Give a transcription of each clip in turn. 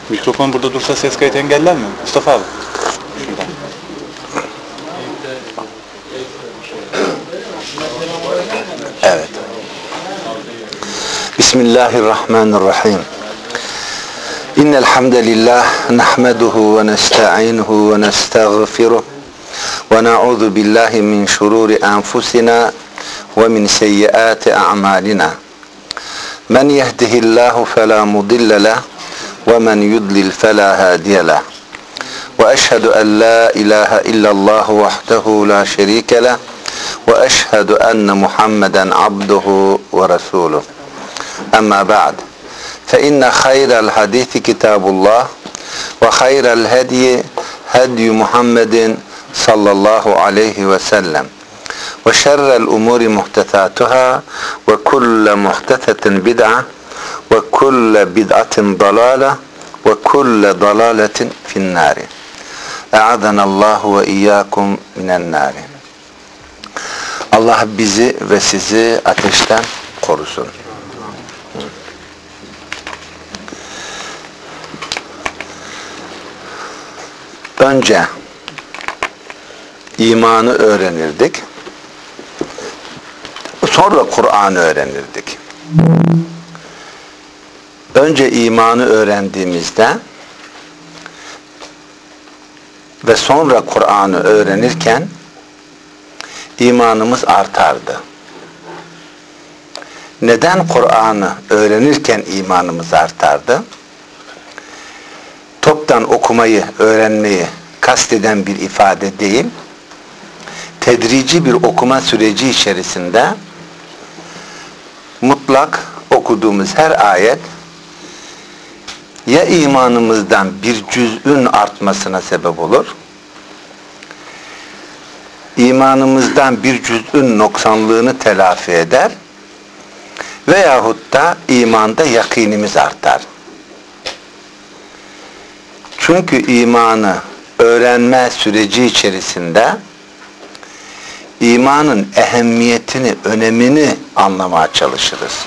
Mikrofon burada dursa ses kayıt engeller mi? Mustafa abi. Şuradan. Evet. Bismillahirrahmanirrahim. İnnel hamdalillah nahmeduhu ve nestainuhu ve nestağfiruh ve na'udzu billahi min şururi enfusina ve min seyyiati a'malina. Men yehdihillahu fela mudille leh ve men yudlil fela hadiye leh. Ve eşhedü en la ilahe illallah vahdehu la şerike leh ve eşhedü enne Muhammeden abduhu ve resuluh. Amma ba'd. Fe inne hayral hadisi kitabullah ve hayral hediye hedi Muhammedin sallallahu aleyhi ve sellem. Ve şerrel umuri muhtesatuhâ ve kulle muhtesetin bid'a ve kulle bid'atin dalâle ve kulle dalâletin finnâri. E'adanallahu ve iyyâkum minennâri. Allah bizi ve sizi ateşten korusun. Önce imanı öğrenirdik. Sonra Kur'an'ı öğrenirdik. Önce imanı öğrendiğimizde ve sonra Kur'an'ı öğrenirken imanımız artardı. Neden Kur'an'ı öğrenirken imanımız artardı? Toptan okumayı, öğrenmeyi kasteden bir ifade değil, tedrici bir okuma süreci içerisinde mutlak okuduğumuz her ayet ya imanımızdan bir cüz'ün artmasına sebep olur, imanımızdan bir cüz'ün noksanlığını telafi eder veyahut da imanda yakinimiz artar. Çünkü imanı öğrenme süreci içerisinde imanın ehemmiyetini, önemini anlamaya çalışırız.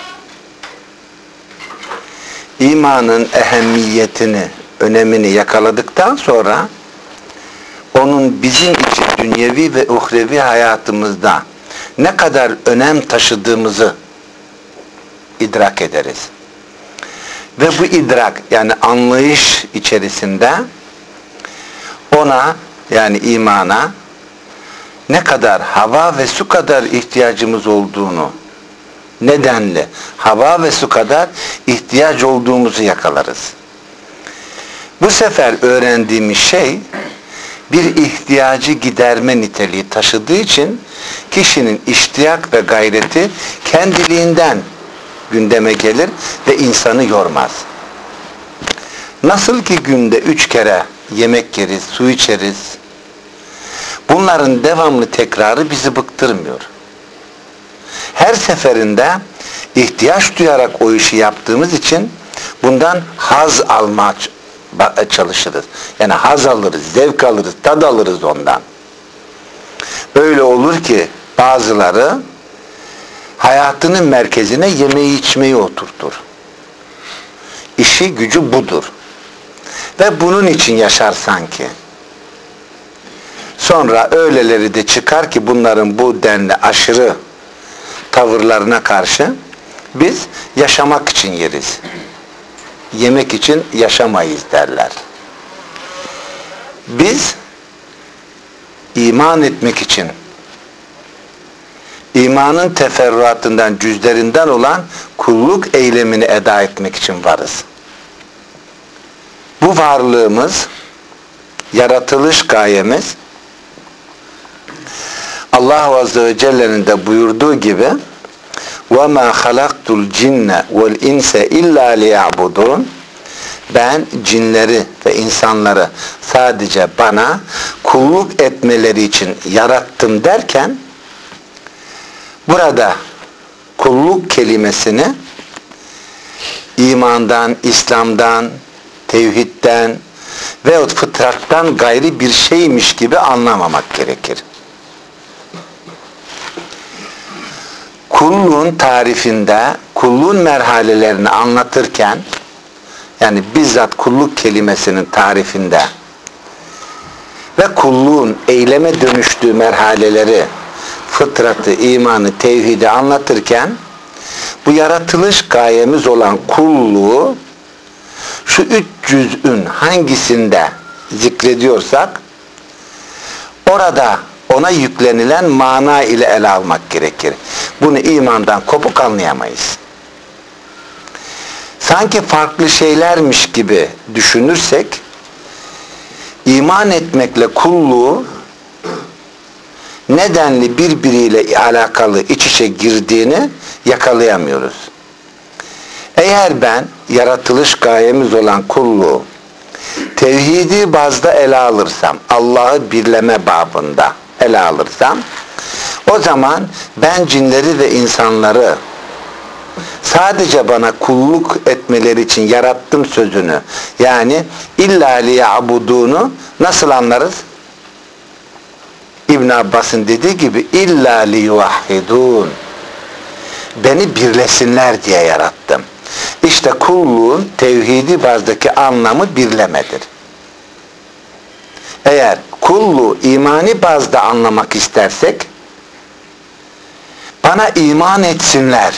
İmanın ehemmiyetini, önemini yakaladıktan sonra onun bizim için dünyevi ve uhrevi hayatımızda ne kadar önem taşıdığımızı idrak ederiz. Ve bu idrak, yani anlayış içerisinde ona, yani imana ne kadar hava ve su kadar ihtiyacımız olduğunu, nedenli hava ve su kadar ihtiyaç olduğumuzu yakalarız. Bu sefer öğrendiğimiz şey bir ihtiyacı giderme niteliği taşıdığı için kişinin iştiyak ve gayreti kendiliğinden gündeme gelir ve insanı yormaz. Nasıl ki günde 3 kere yemek yeriz, su içeriz, bunların devamlı tekrarı bizi bıktırmıyor. Her seferinde ihtiyaç duyarak o işi yaptığımız için bundan haz almaya çalışırız. Yani haz alırız, zevk alırız, tad alırız ondan. Öyle olur ki bazıları hayatının merkezine yemeği içmeyi oturtur. İşi gücü budur. Ve bunun için yaşar sanki. Sonra öyleleri de çıkar ki bunların bu denli aşırı tavırlarına karşı biz yaşamak için yeriz. Yemek için yaşamayız derler. Biz iman etmek için, imanın teferruatından, cüzlerinden olan kulluk eylemini eda etmek için varız. Bu varlığımız, yaratılış gayemiz, Allah Azze ve Celle'nin de buyurduğu gibi وَمَا خَلَقْتُ الْجِنَّ وَالْاِنْسَ اِلَّا لِيَعْبُدُونَ Ben cinleri ve insanları sadece bana kulluk etmeleri için yarattım derken burada kulluk kelimesini imandan, İslam'dan, tevhidden veyahut fıtrattan gayri bir şeymiş gibi anlamamak gerekir. Kulluğun tarifinde, kulluğun merhalelerini anlatırken yani bizzat kulluk kelimesinin tarifinde ve kulluğun eyleme dönüştüğü merhaleleri, fıtratı, imanı, tevhidi anlatırken bu yaratılış gayemiz olan kulluğu şu 300'ün hangisinde zikrediyorsak orada ona yüklenilen mana ile ele almak gerekir. Bunu imandan kopuk anlayamayız. Sanki farklı şeylermiş gibi düşünürsek iman etmekle kulluğu nedenli birbiriyle alakalı iç içe girdiğini yakalayamıyoruz. Eğer ben yaratılış gayemiz olan kulluğu tevhidi bazda ele alırsam, Allah'ı birleme babında ele alırsam, o zaman ben cinleri ve insanları sadece bana kulluk etmeleri için yarattım sözünü, yani illa liya'budunu nasıl anlarız? İbn Abbas'ın dediği gibi illa liyuvahhidun, beni birlesinler diye yarattım. İşte kulluğun tevhidi bazdaki anlamı birlemedir. Eğer kulluğu imani bazda anlamak istersek bana iman etsinler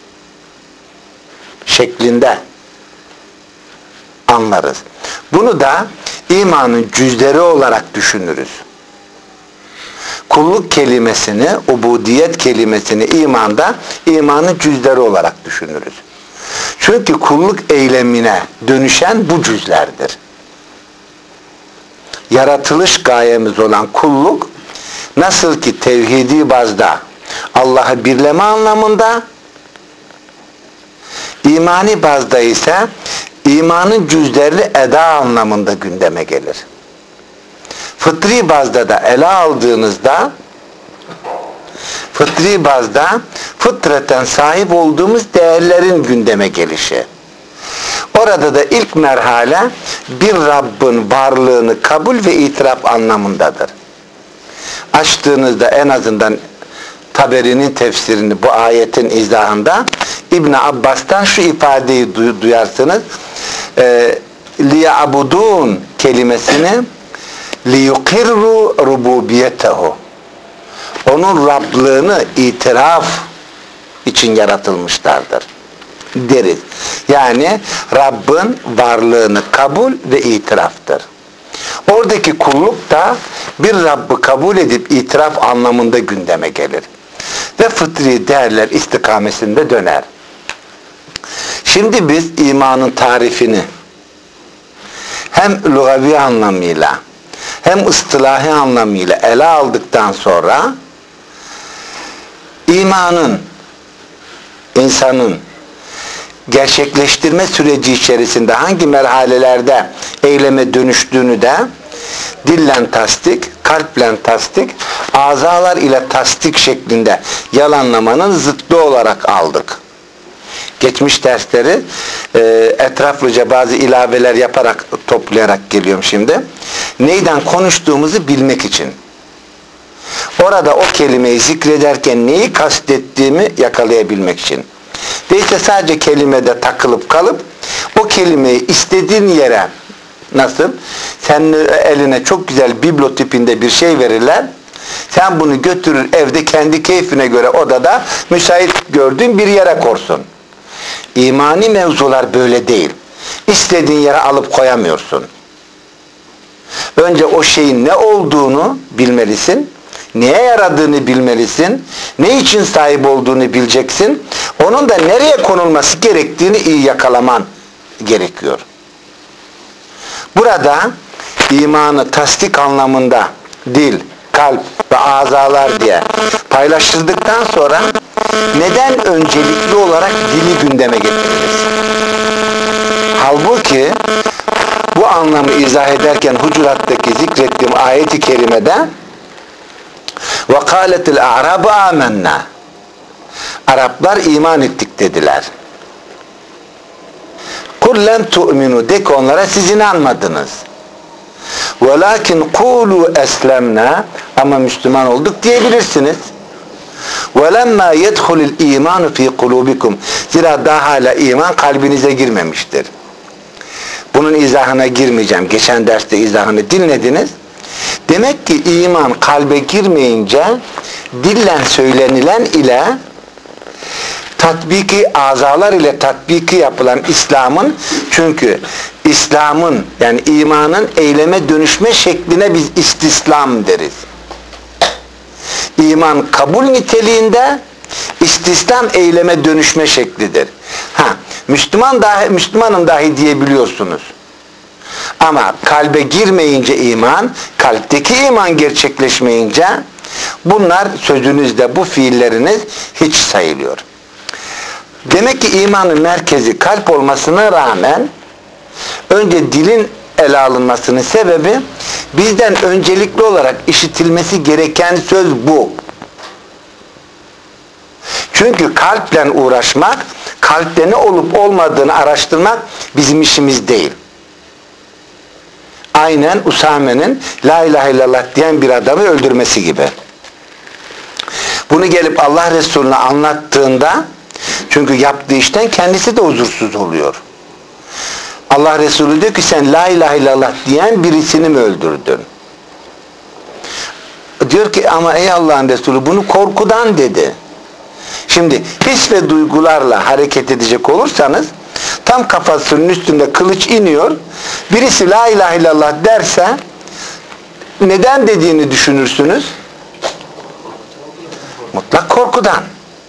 şeklinde anlarız. Bunu da imanın cüzleri olarak düşünürüz. Kulluk kelimesini, ubudiyet kelimesini imanda imanın cüzleri olarak düşünürüz. Çünkü kulluk eylemine dönüşen bu cüzlerdir. Yaratılış gayemiz olan kulluk nasıl ki tevhidi bazda Allah'ı birleme anlamında, imani bazda ise imanın cüzlerini eda anlamında gündeme gelir. Fıtri bazda da ele aldığınızda fıtri bazda fıtraten sahip olduğumuz değerlerin gündeme gelişi. Orada da ilk merhale bir Rabbin varlığını kabul ve itiraf anlamındadır. Açtığınızda en azından Taberi'nin tefsirini bu ayetin izahında İbn Abbas'tan şu ifadeyi duyarsınız. Liya'budun kelimesini liyukirru rububiyetehu, onun Rablığını itiraf için yaratılmışlardır deriz. Yani Rabbin varlığını kabul ve itiraftır. Oradaki kulluk da bir Rabb'i kabul edip itiraf anlamında gündeme gelir. Ve fıtri değerler istikamesinde döner. Şimdi biz imanın tarifini hem lugavi anlamıyla hem ıstılahi anlamıyla ele aldıktan sonra imanın, insanın gerçekleştirme süreci içerisinde hangi merhalelerde eyleme dönüştüğünü de dillen tasdik, kalplen tasdik, azalar ile tasdik şeklinde yalanlamanın zıttı olarak aldık. Geçmiş dersleri etraflıca bazı ilaveler yaparak, toplayarak geliyorum şimdi. Neyden konuştuğumuzu bilmek için. Orada o kelimeyi zikrederken neyi kastettiğimi yakalayabilmek için. Değilse sadece kelimede takılıp kalıp o kelimeyi istediğin yere, nasıl? Senin eline çok güzel biblo tipinde bir şey verirler. Sen bunu götürür evde kendi keyfine göre odada müsait gördüğün bir yere korsun. İmani mevzular böyle değil. İstediğin yere alıp koyamıyorsun. Önce o şeyin ne olduğunu bilmelisin. Neye yaradığını bilmelisin. Ne için sahip olduğunu bileceksin. Onun da nereye konulması gerektiğini iyi yakalaman gerekiyor. Burada imanı tasdik anlamında dil, kalp ve azalar diye paylaştırdıktan sonra neden öncelikli olarak dili gündeme getiririz? Halbuki bu anlamı izah ederken Hucurat'taki zikrettiğim ayet-i kerimede وَقَالَتِ الْاَعْرَابُ آمَنَّا, Araplar iman ettik dediler. قُلْ لَمْ تُؤْمِنُوا, de ki onlara siz inanmadınız. وَلَكِنْ قُولُوا أَسْلَمْنَا, ama Müslüman olduk diyebilirsiniz. وَلَمَّا يَدْخُلِ الْا۪يمَانُ ف۪ي قُلُوبِكُمْ, zira daha hala iman kalbinize girmemiştir. Bunun izahına girmeyeceğim. Geçen derste izahını dinlediniz. Demek ki iman kalbe girmeyince dillen söylenilen ile tatbiki, azalar ile tatbiki yapılan İslam'ın, çünkü İslam'ın yani imanın eyleme dönüşme şekline biz istislam deriz. İman kabul niteliğinde, istislam eyleme dönüşme şeklidir. Müslümanım dahi diyebiliyorsunuz. Ama kalbe girmeyince iman, kalpteki iman gerçekleşmeyince bunlar sözünüzde, bu fiilleriniz hiç sayılıyor. Demek ki imanın merkezi kalp olmasına rağmen önce dilin ele alınmasının sebebi bizden öncelikli olarak işitilmesi gereken söz bu. Çünkü kalple uğraşmak, kalpte ne olup olmadığını araştırmak bizim işimiz değil. Aynen Usame'nin la ilahe illallah diyen bir adamı öldürmesi gibi. Bunu gelip Allah Resulüne anlattığında, çünkü yaptığı işten kendisi de huzursuz oluyor. Allah Resulü diyor ki sen la ilahe illallah diyen birisini mi öldürdün? Diyor ki ama ey Allah'ın Resulü bunu korkudan dedi. Şimdi his ve duygularla hareket edecek olursanız tam kafasının üstünde kılıç iniyor. Birisi la ilahe illallah derse neden dediğini düşünürsünüz? Mutlak korkudan.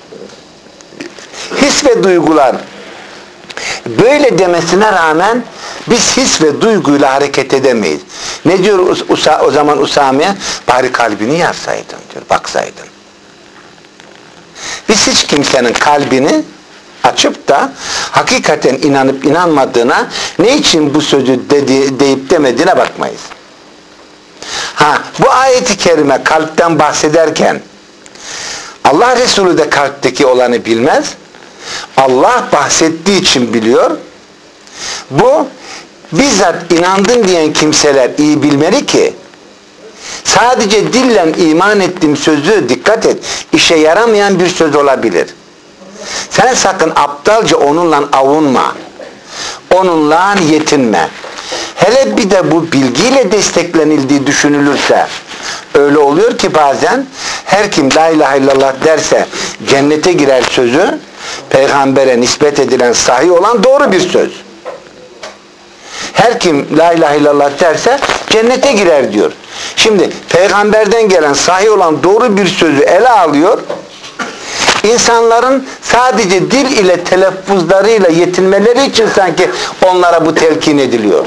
His ve duygular böyle demesine rağmen biz his ve duyguyla hareket edemeyiz. Ne diyor o zaman Usame'ye? Bari kalbini yarsaydın diyor, baksaydın. Biz hiç kimsenin kalbini açıp da hakikaten inanıp inanmadığına, ne için bu sözü deyip demediğine bakmayız. Bu ayet-i kerime kalpten bahsederken Allah Resulü de kalpteki olanı bilmez. Allah bahsettiği için biliyor. Bu bizzat inandım diyen kimseler iyi bilmeli ki sadece dillen iman ettiğim sözü, dikkat et, işe yaramayan bir söz olabilir. Sen sakın aptalca onunla avunma. Onunla yetinme. Hele bir de bu bilgiyle desteklenildiği düşünülürse, öyle oluyor ki bazen her kim la ilahe illallah derse cennete girer sözü, peygambere nispet edilen sahih olan doğru bir söz. Her kim la ilahe illallah derse cennete girer diyor. Şimdi peygamberden gelen sahih olan doğru bir sözü ele alıyor. İnsanların sadece dil ile telaffuzlarıyla yetinmeleri için sanki onlara bu telkin ediliyor.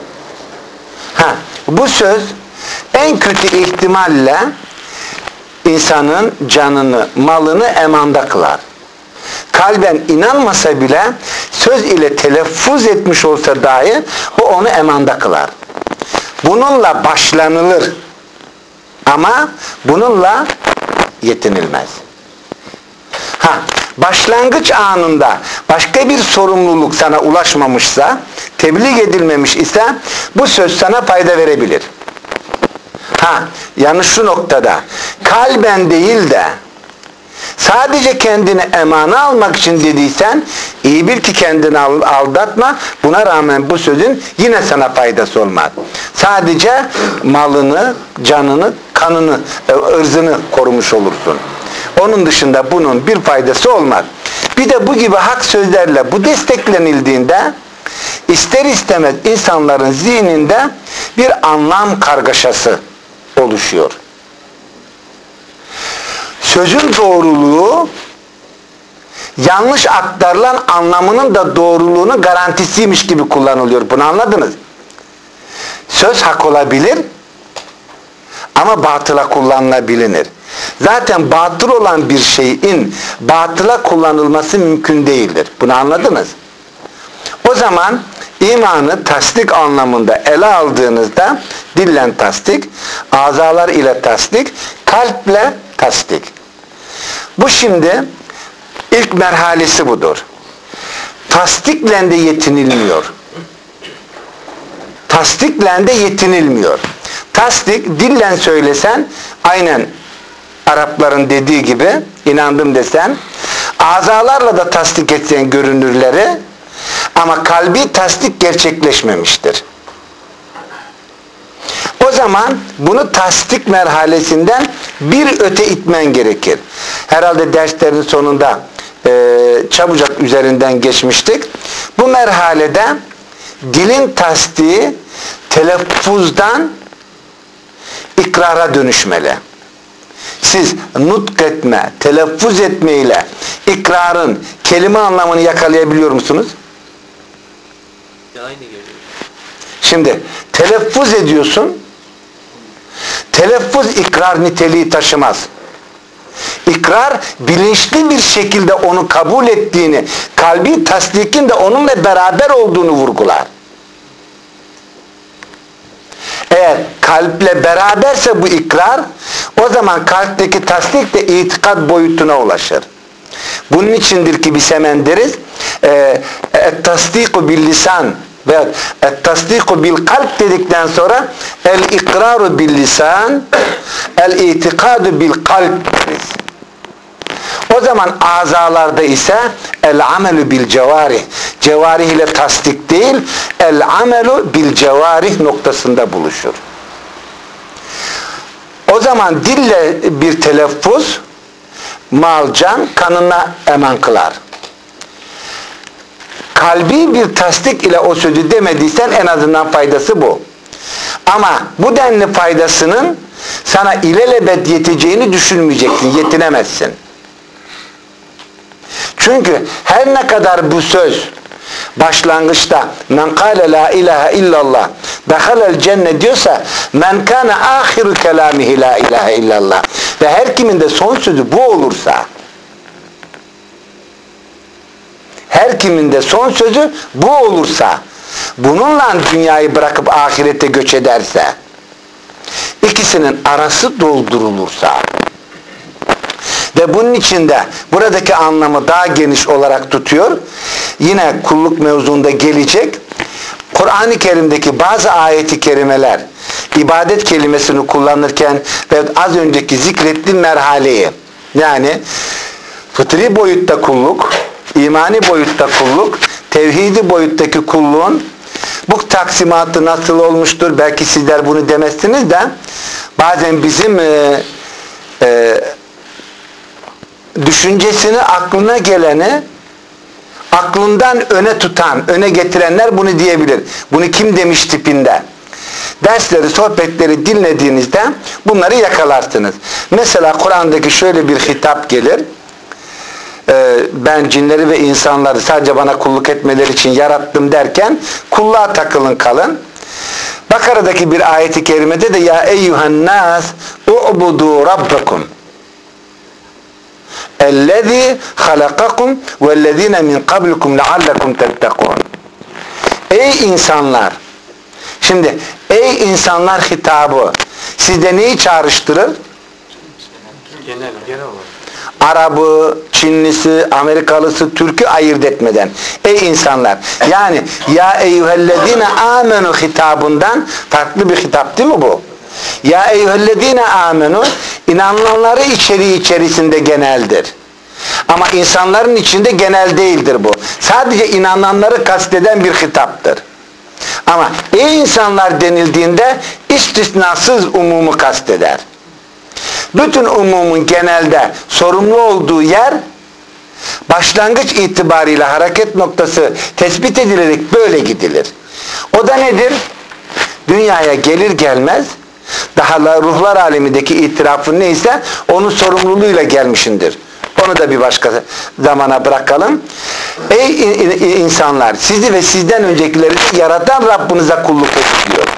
Bu söz en kötü ihtimalle insanın canını, malını emanda kılar. Kalben inanmasa bile söz ile telaffuz etmiş olsa dahi o onu emanda kılar. Bununla başlanılır ama bununla yetinilmez. Başlangıç anında başka bir sorumluluk sana ulaşmamışsa, tebliğ edilmemiş ise bu söz sana fayda verebilir. Yanlış şu noktada, kalben değil de sadece kendini emana almak için dediysen, iyi bil ki kendini aldatma, buna rağmen bu sözün yine sana faydası olmaz. Sadece malını, canını, kanını, ırzını korumuş olursun. Onun dışında bunun bir faydası olmaz. Bir de bu gibi hak sözlerle bu desteklenildiğinde ister istemez insanların zihninde bir anlam kargaşası oluşuyor. Sözün doğruluğu yanlış aktarılan anlamının da doğruluğunun garantisiymiş gibi kullanılıyor. Bunu anladınız? Söz hak olabilir ama batıla kullanılabilir. Zaten batıl olan bir şeyin batıla kullanılması mümkün değildir. Bunu anladınız? O zaman imanı tasdik anlamında ele aldığınızda dillen tasdik, azalar ile tasdik, kalple tasdik. Bu şimdi ilk merhalesi budur. Tasdikle de yetinilmiyor. Tasdikle de yetinilmiyor. Tasdik, dillen söylesen aynen Arapların dediği gibi inandım desen, azalarla da tasdik etsen görünürleri, Ama kalbi tasdik gerçekleşmemiştir. O zaman bunu tasdik merhalesinden bir öte itmen gerekir. Herhalde derslerin sonunda çabucak üzerinden geçmiştik. Bu merhalede dilin tasdiği telaffuzdan ikrara dönüşmeli. Siz nutk etme, telaffuz etme ile ikrarın kelime anlamını yakalayabiliyor musunuz? Aynı geliyor. Şimdi telaffuz ediyorsun. Telaffuz ikrar niteliği taşımaz. İkrar bilinçli bir şekilde onu kabul ettiğini, kalbi tasdikin de onunla beraber olduğunu vurgular. Eğer kalple beraberse bu ikrar, o zaman kalpteki tasdik de itikat boyutuna ulaşır. Bunun içindir ki biz hemen deriz tasdiku bil lisan ve tasdiku bil kalp dedikten sonra el ikraru bil lisan el itikadu bil kalp deriz. O zaman azalarda ise el amelu bil cevarih, cevarih ile tasdik değil, el amelu bil cevarih noktasında buluşur. O zaman dille bir telaffuz mal can kanına eman kılar. Kalbi bir tasdik ile o sözü demediysen en azından faydası bu. Ama bu denli faydasının sana ilelebet yeteceğini düşünmeyeceksin, yetinemezsin. Çünkü her ne kadar bu söz başlangıçta men kâle la ilahe illallah dehalel cennet diyorsa men kâne âhiru kelâmihi la ilahe illallah ve her kimin de son sözü bu olursa, her kimin de son sözü bu olursa, bununla dünyayı bırakıp ahirete göç ederse, ikisinin arası doldurulursa ve bunun içinde buradaki anlamı daha geniş olarak tutuyor. Yine kulluk mevzunda gelecek. Kur'an-ı Kerim'deki bazı ayet-i kerimeler ibadet kelimesini kullanırken ve az önceki zikrettiğim merhaleyi, yani fıtri boyutta kulluk, imani boyutta kulluk, tevhidi boyuttaki kulluğun bu taksimatı nasıl olmuştur? Belki sizler bunu demezsiniz de bazen bizim düşüncesini, aklına geleni aklından öne tutan, öne getirenler bunu diyebilir. Bunu kim demiş tipinde. Dersleri, sohbetleri dinlediğinizde bunları yakalarsınız. Mesela Kur'an'daki şöyle bir hitap gelir. Ben cinleri ve insanları sadece bana kulluk etmeleri için yarattım derken kulluğa takılın kalın. Bakara'daki bir ayeti kerimede de ya eyyuhan nas u'budu rabbakum ellezî halakakum vellezîne min kablikum leallekum tettekûn. Ey insanlar! Şimdi ey insanlar hitabı sizde neyi çağrıştırır? Genel olarak. Arabı, Çinlisi, Amerikalısı, Türk'ü ayırt etmeden. Ey insanlar! Yani ya eyyühellezine amenu hitabından farklı bir hitap değil mi bu? Ya eyyühellezine amenu inananları içerisinde geneldir. Ama insanların içinde genel değildir bu. Sadece inananları kasteden bir hitaptır. Ama ey insanlar denildiğinde istisnasız umumu kasteder. Bütün umumun genelde sorumlu olduğu yer başlangıç itibariyle hareket noktası tespit edilerek böyle gidilir. O da nedir? Dünyaya gelir gelmez daha ruhlar alemindeki itirafın neyse onun sorumluluğuyla gelmişindir. Onu da bir başka zamana bırakalım. Ey insanlar! Sizi ve sizden öncekileri yaratan Rabbinize kulluk edin diyor.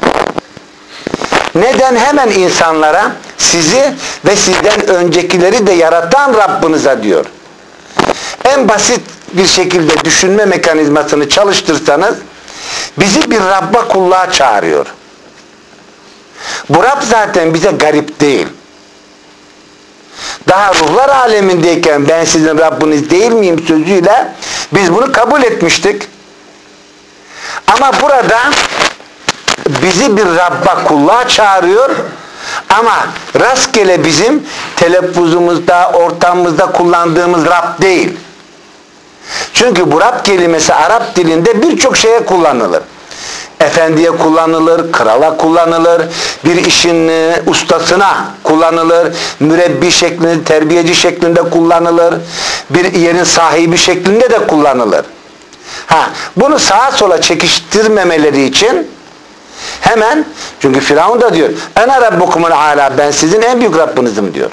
Neden hemen insanlara sizi ve sizden öncekileri de yaratan Rabbinize diyor. En basit bir şekilde düşünme mekanizmasını çalıştırsanız bizi bir Rabb'a kulluğa çağırıyor. Bu Rab zaten bize garip değil. Daha ruhlar alemindeyken ben sizin Rabbiniz değil miyim sözüyle biz bunu kabul etmiştik. Ama burada bizi bir Rabb'a kulluğa çağırıyor ama rastgele bizim telaffuzumuzda, ortamımızda kullandığımız Rab değil. Çünkü bu Rab kelimesi Arap dilinde birçok şeye kullanılır. Efendiye kullanılır, krala kullanılır, bir işin ustasına kullanılır, mürebbi şeklinde, terbiyeci şeklinde kullanılır, bir yerin sahibi şeklinde de kullanılır. Bunu sağa sola çekiştirmemeleri için hemen, çünkü Firavun da diyor, "Ene rabbukumul ala", ben sizin en büyük Rabbinizim diyor.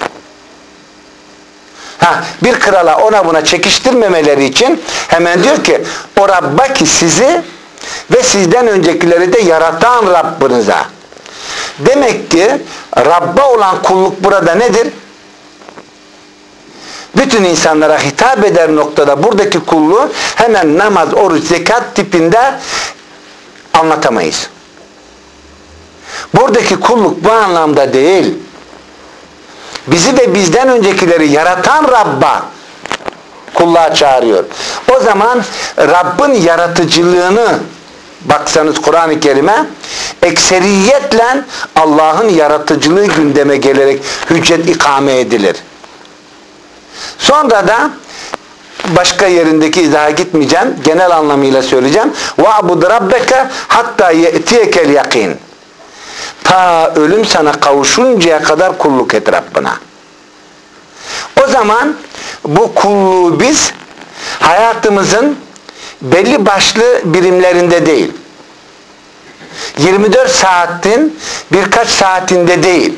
Bir krala ona buna çekiştirmemeleri için hemen diyor ki, o Rabb'a ki sizi ve sizden öncekileri de yaratan Rabbinize. Demek ki Rabb'a olan kulluk burada nedir? Bütün insanlara hitap eder noktada buradaki kulluğu hemen namaz, oruç, zekat tipinde anlatamayız. Buradaki kulluk bu anlamda değil. Bizi ve bizden öncekileri yaratan Rabb'a kulluğa çağırıyor. O zaman Rabb'in yaratıcılığını baksanız Kur'an-ı Kerim'e ekseriyetle Allah'ın yaratıcılığı gündeme gelerek hüccet ikame edilir. Sonra da başka yerindeki izaha gitmeyeceğim. Genel anlamıyla söyleyeceğim. وَعْبُدْ رَبَّكَ hatta يَأْتِيَكَ الْيَقِينَ. Ta ölüm sana kavuşuncaya kadar kulluk et Rabbına. O zaman bu kulluğu biz hayatımızın belli başlı birimlerinde değil, 24 saatin birkaç saatinde değil,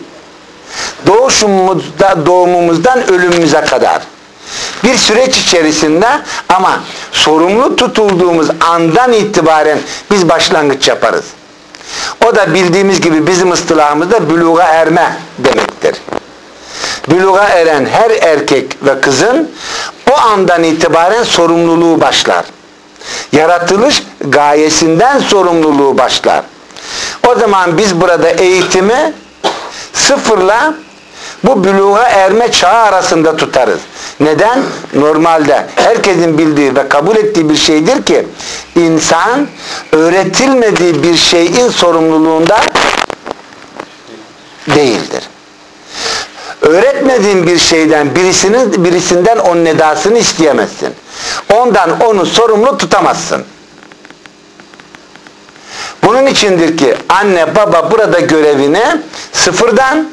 doğumumuzdan ölümümüze kadar bir süreç içerisinde, ama sorumlu tutulduğumuz andan itibaren biz başlangıç yaparız. O da bildiğimiz gibi bizim ıstılahımızda büluğa erme demektir. Büluğa eren her erkek ve kızın o andan itibaren sorumluluğu başlar. Yaratılış gayesinden sorumluluğu başlar. O zaman biz burada eğitimi sıfırla bu büluğa erme çağı arasında tutarız. Neden? Normalde herkesin bildiği ve kabul ettiği bir şeydir ki insan öğretilmediği bir şeyin sorumluluğunda değildir. Öğretmediğin bir şeyden birisinden onun edasını isteyemezsin. Ondan onu sorumlu tutamazsın. Bunun içindir ki anne baba burada görevini sıfırdan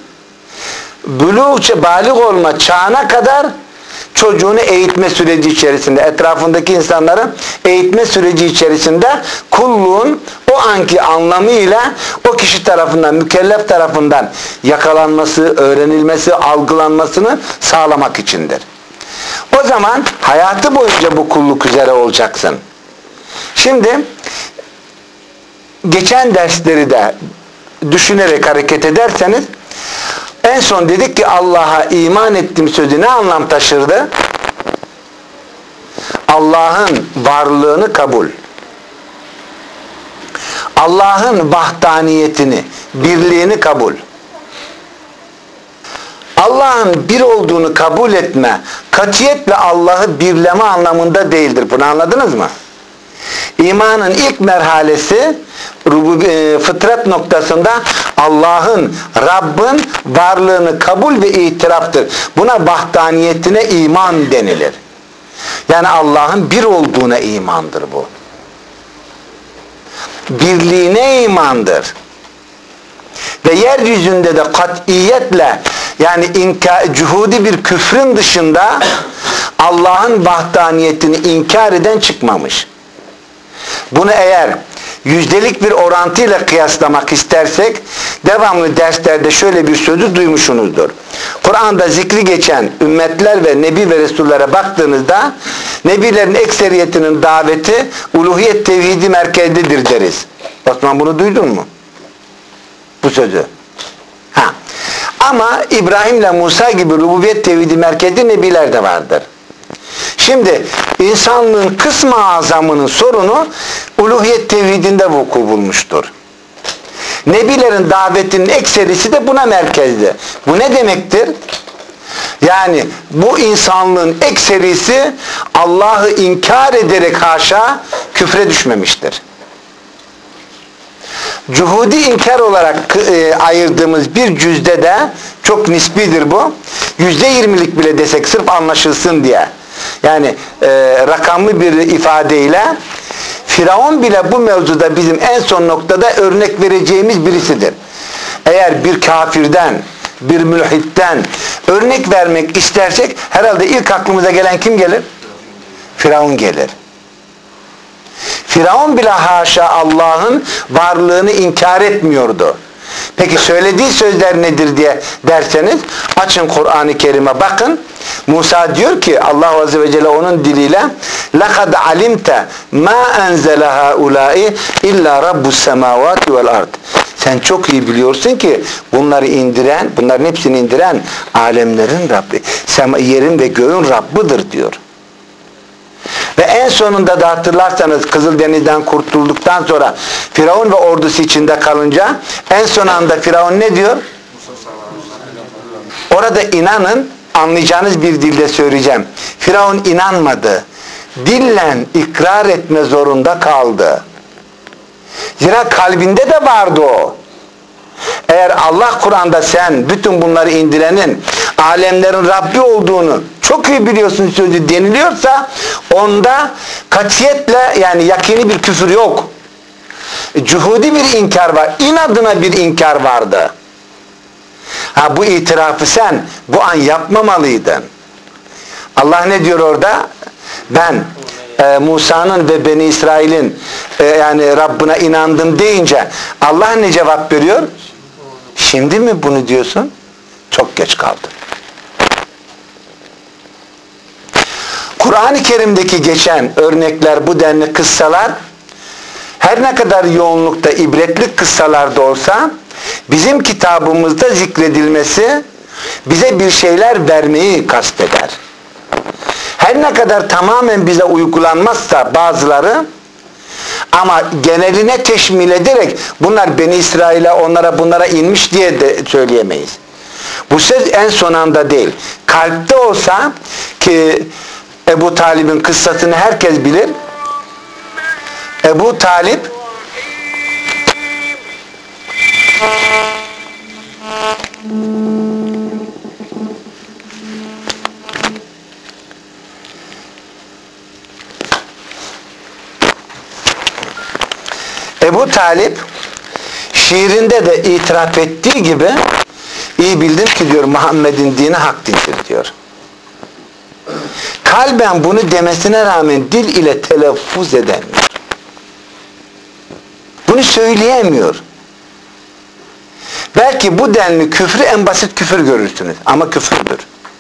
balik olma çağına kadar çocuğunu eğitme süreci içerisinde, etrafındaki insanları eğitme süreci içerisinde kulluğun o anki anlamıyla o kişi tarafından, mükellef tarafından yakalanması, öğrenilmesi, algılanmasını sağlamak içindir. O zaman hayatı boyunca bu kulluk üzere olacaksın. Şimdi geçen dersleri de düşünerek hareket ederseniz, en son dedik ki Allah'a iman ettim sözü ne anlam taşırdı? Allah'ın varlığını kabul. Allah'ın vahdaniyetini, birliğini kabul. Allah'ın bir olduğunu kabul etme, katiyetle Allah'ı birleme anlamında değildir. Bunu anladınız mı? İmanın ilk merhalesi fıtrat noktasında Allah'ın, Rabb'in varlığını kabul ve itiraftır. Buna vahdaniyetine iman denilir. Yani Allah'ın bir olduğuna imandır bu. Birliğine imandır. Ve yeryüzünde de katiyetle, yani cuhudi bir küfrün dışında Allah'ın vahdaniyetini inkar eden çıkmamış. Bunu eğer yüzdelik bir orantıyla kıyaslamak istersek, devamlı derslerde şöyle bir sözü duymuşsunuzdur. Kur'an'da zikri geçen ümmetler ve nebi ve resullere baktığınızda nebilerin ekseriyetinin daveti uluhiyet tevhidi merkezdedir deriz. Osman, bunu duydun mu? Bu sözü. Ama İbrahim ile Musa gibi rububiyet tevhidi merkezli nebiler de vardır. Şimdi insanlığın kısmı azamının sorunu uluhiyet tevhidinde vuku bulmuştur. Nebilerin davetinin ekserisi de buna merkezli. Bu ne demektir? Yani bu insanlığın ekserisi Allah'ı inkar ederek haşa küfre düşmemiştir. Cuhudi inkar olarak ayırdığımız bir cüzde de çok nisbidir bu. %20'lik bile desek sırf anlaşılsın diye. Yani rakamlı bir ifadeyle Firavun bile bu mevzuda bizim en son noktada örnek vereceğimiz birisidir. Eğer bir kafirden, bir mülhitten örnek vermek istersek herhalde ilk aklımıza gelen kim gelir? Firavun gelir. Firavun bile haşa Allah'ın varlığını inkar etmiyordu. Peki söylediği sözler nedir diye derseniz açın Kur'an-ı Kerim'e bakın. Musa diyor ki Allah Azze ve Celle onun diliyle لَقَدْ عَلِمْتَ مَا أَنْزَلَ هَؤُلَاءِ اِلَّا رَبُّ السَّمَاوَاتِ وَالْاَرْضِ. Sen çok iyi biliyorsun ki bunları indiren, bunların hepsini indiren alemlerin Rabbi, yerin ve göğün Rabbidir diyor. Ve en sonunda da hatırlarsanız Kızıldeniz'den kurtulduktan sonra Firavun ve ordusu içinde kalınca en son anda Firavun ne diyor? Orada inanın, anlayacağınız bir dilde söyleyeceğim. Firavun inanmadı. Dillen ikrar etme zorunda kaldı. Zira kalbinde de vardı o. Eğer Allah Kur'an'da sen bütün bunları indirenin alemlerin Rabbi olduğunu çok iyi biliyorsun sözü deniliyorsa onda katiyetle yani yakini bir küfür yok. Cuhudi bir inkar var. İnadına bir inkar vardı. Bu itirafı sen bu an yapmamalıydın. Allah ne diyor orada? Ben Musa'nın ve Beni İsrail'in yani Rabbına inandım deyince Allah ne cevap veriyor? Şimdi mi bunu diyorsun? Çok geç kaldın. Kur'an-ı Kerim'deki geçen örnekler, bu denli kıssalar her ne kadar yoğunlukta ibretlik kıssalar da olsa bizim kitabımızda zikredilmesi bize bir şeyler vermeyi kasteder. Her ne kadar tamamen bize uygulanmazsa bazıları ama geneline teşmil ederek bunlar Beni İsrail'e onlara bunlara inmiş diye de söyleyemeyiz. Bu söz en son anda değil. Kalpte olsa ki Ebu Talib'in kıssasını herkes bilir. Ebu Talib şiirinde de itiraf ettiği gibi iyi bildim ki diyor Muhammed'in dini hak dindir diyor. Kalben bunu demesine rağmen dil ile telaffuz edemiyor. Bunu söyleyemiyor. Belki bu denli küfrü en basit küfür görürsünüz ama küfürdür.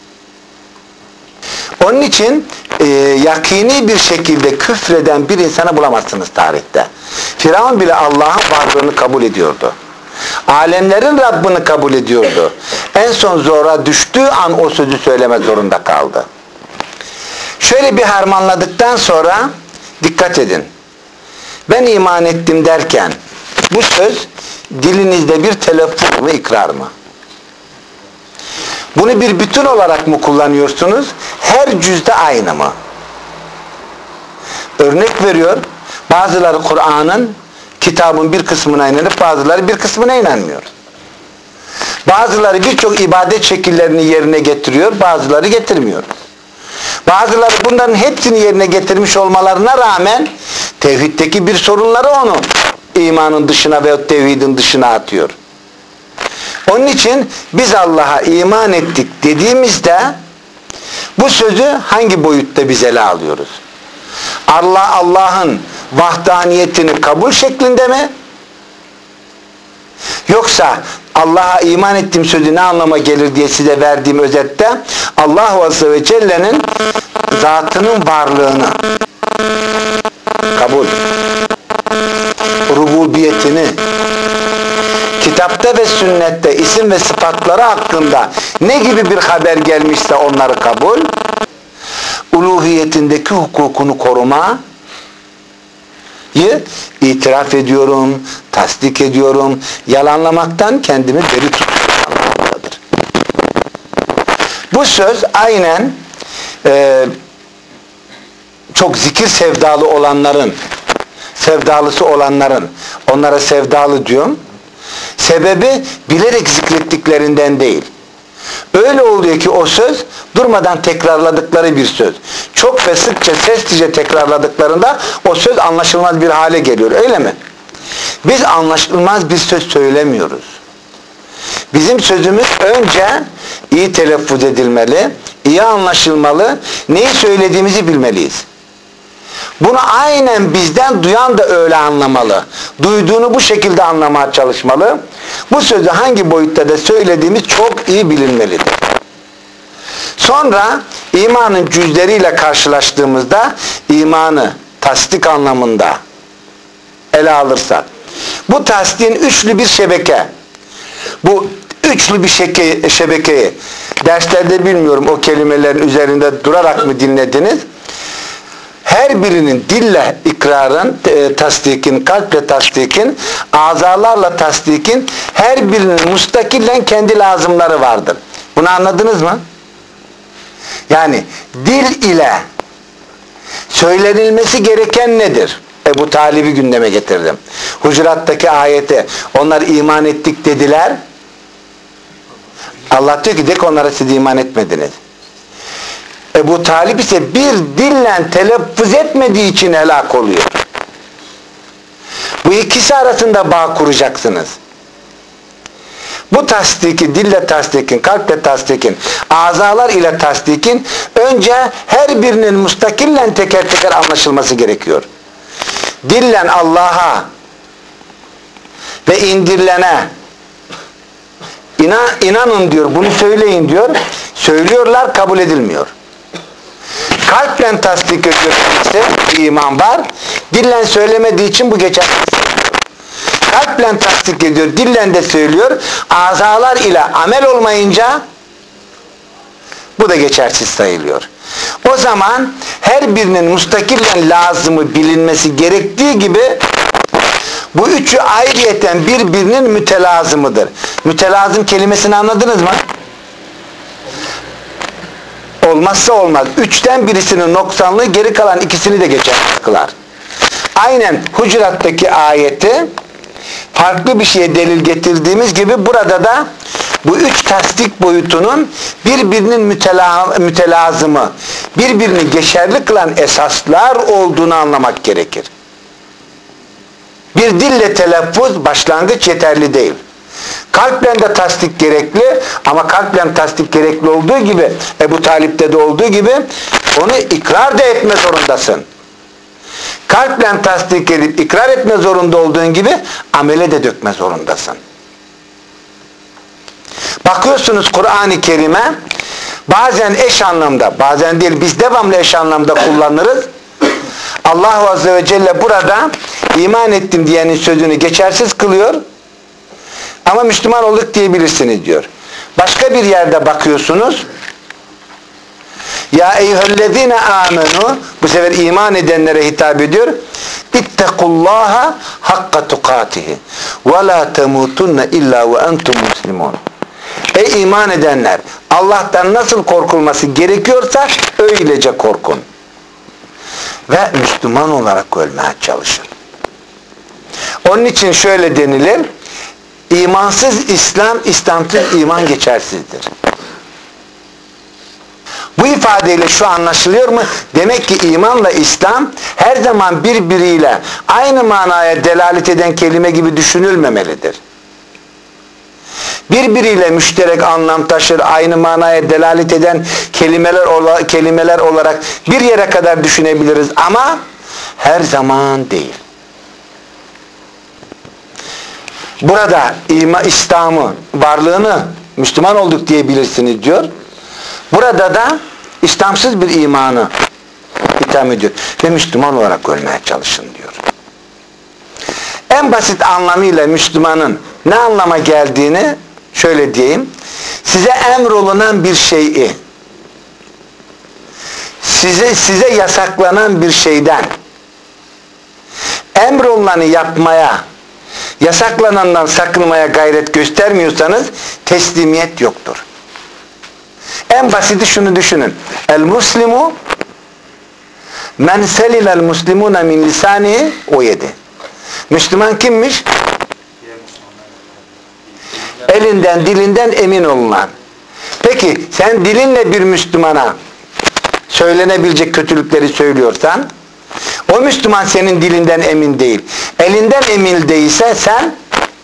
Onun için yakini bir şekilde küfreden bir insana bulamazsınız tarihte. Firavun bile Allah'ın varlığını kabul ediyordu. Alemlerin Rabbini kabul ediyordu. En son zora düştüğü an o sözü söylemek zorunda kaldı. Şöyle bir harmanladıktan sonra dikkat edin. Ben iman ettim derken bu söz dilinizde bir telaffuz mu, ikrar mı? Bunu bir bütün olarak mı kullanıyorsunuz? Her cüzde aynı mı? Örnek veriyor. Bazıları Kur'an'ın, kitabın bir kısmına inanıp bazıları bir kısmına inanmıyor. Bazıları birçok ibadet şekillerini yerine getiriyor, bazıları getirmiyor. Bazıları bunların hepsini yerine getirmiş olmalarına rağmen tevhiddeki bir sorunları onu imanın dışına veya tevhidin dışına atıyor. Onun için biz Allah'a iman ettik dediğimizde bu sözü hangi boyutta biz ele alıyoruz? Allah'ın vahdaniyetini kabul şeklinde mi? Yoksa Allah'a iman ettiğim sözü ne anlama gelir diye size verdiğim özette Allah Azze ve Celle'nin zatının varlığını kabul, rububiyetini, kitapta ve sünnette isim ve sıfatları hakkında ne gibi bir haber gelmişse onları kabul, uluhiyetindeki hukukunu korumayı itiraf ediyorum, tasdik ediyorum, yalanlamaktan kendimi beri tutuyorum anlamındadır. Bu söz aynen çok zikir sevdalı olanların, sevdalısı olanların, onlara sevdalı diyorum, sebebi bilerek zikrettiklerinden değil. Öyle oluyor ki o söz durmadan tekrarladıkları bir söz. Çok ve sıkça sessizce tekrarladıklarında o söz anlaşılmaz bir hale geliyor. Öyle mi? Biz anlaşılmaz bir söz söylemiyoruz. Bizim sözümüz önce iyi telaffuz edilmeli, iyi anlaşılmalı, neyi söylediğimizi bilmeliyiz. Bunu aynen bizden duyan da öyle anlamalı. Duyduğunu bu şekilde anlamaya çalışmalı. Bu sözü hangi boyutta da söylediğimiz çok iyi bilinmelidir. Sonra imanın cüzleriyle karşılaştığımızda imanı tasdik anlamında ele alırsak, bu tasdiğin üçlü bir şebeke, bu üçlü bir şebekeyi derslerde bilmiyorum o kelimelerin üzerinde durarak mı dinlediniz? Her birinin dille ikrarın, tasdikin, kalple tasdikin, azalarla tasdikin her birinin mustakilen kendi lazımları vardır. Bunu anladınız mı? Yani dil ile söylenilmesi gereken nedir? Ebu Talib'i gündeme getirdim. Hucurat'taki ayeti, onlar iman ettik dediler. Allah diyor ki de ki onlara siz iman etmediniz. Ebu Talib ise bir dille telaffuz etmediği için helak oluyor. Bu ikisi arasında bağ kuracaksınız. Bu tasdiki, dille tasdikin, kalple tasdikin, azalar ile tasdikin önce her birinin mustakillen teker teker anlaşılması gerekiyor. Dillen Allah'a ve indirilene inanın diyor, bunu söyleyin diyor. Söylüyorlar, kabul edilmiyor. Kalple tasdik ediyor ise iman var. Dillen söylemediği için bu geçersiz. Kalple tasdik ediyor, dillen de söylüyor. Azalar ile amel olmayınca bu da geçersiz sayılıyor. O zaman her birinin mustakillen lazımı bilinmesi gerektiği gibi bu üçü ayrıyeten birbirinin mütelazımıdır. Mütelazım kelimesini anladınız mı? Olmazsa olmaz. Üçten birisinin noksanlığı geri kalan ikisini de geçersiz kılar. Aynen Hucurat'taki ayeti farklı bir şeye delil getirdiğimiz gibi burada da bu üç tasdik boyutunun birbirinin mütelazımı, birbirini geçerli kılan esaslar olduğunu anlamak gerekir. Bir dille telaffuz başlangıç yeterli değil. Kalple de tasdik gerekli ama kalple tasdik gerekli olduğu gibi Ebu Talip'te de olduğu gibi onu ikrar da etme zorundasın. Kalple tasdik edip ikrar etme zorunda olduğun gibi amele de dökme zorundasın. Bakıyorsunuz Kur'an-ı Kerim'e bazen eş anlamda, bazen değil biz devamlı eş anlamda kullanırız. Allah Azze ve Celle burada iman ettim diyenin sözünü geçersiz kılıyor. Ama Müslüman olduk diyebilirsiniz diyor. Başka bir yerde bakıyorsunuz. Ya eyyühellezine amenu, bu sefer iman edenlere hitap ediyor. İttekullaha hakka tukatihi ve la temutunne illa ve entum muslimun. Ey iman edenler, Allah'tan nasıl korkulması gerekiyorsa öylece korkun. Ve Müslüman olarak ölmeye çalışın. Onun için şöyle denilir. İmansız İslam, İslamsız iman geçersizdir. Bu ifadeyle şu anlaşılıyor mu? Demek ki imanla İslam her zaman birbiriyle aynı manaya delalet eden kelime gibi düşünülmemelidir. Birbiriyle müşterek anlam taşır, aynı manaya delalet eden kelimeler olarak bir yere kadar düşünebiliriz ama her zaman değil. Burada İslam'ı, varlığını Müslüman olduk diyebilirsiniz diyor. Burada da İslamsız bir imanı itham ediyor. Ve Müslüman olarak ölmeye çalışın diyor. En basit anlamıyla Müslümanın ne anlama geldiğini şöyle diyeyim. Size emrolunan bir şeyi, size yasaklanan bir şeyden emrolunanı yapmaya, yasaklanandan sakınmaya gayret göstermiyorsanız teslimiyet yoktur. En basiti şunu düşünün. El-Muslimu men selilel muslimuna min lisanihi o yedi. Müslüman kimmiş? Elinden, dilinden emin olunan. Peki sen dilinle bir Müslümana söylenebilecek kötülükleri söylüyorsan, o Müslüman senin dilinden emin değil. Elinden emin değilse sen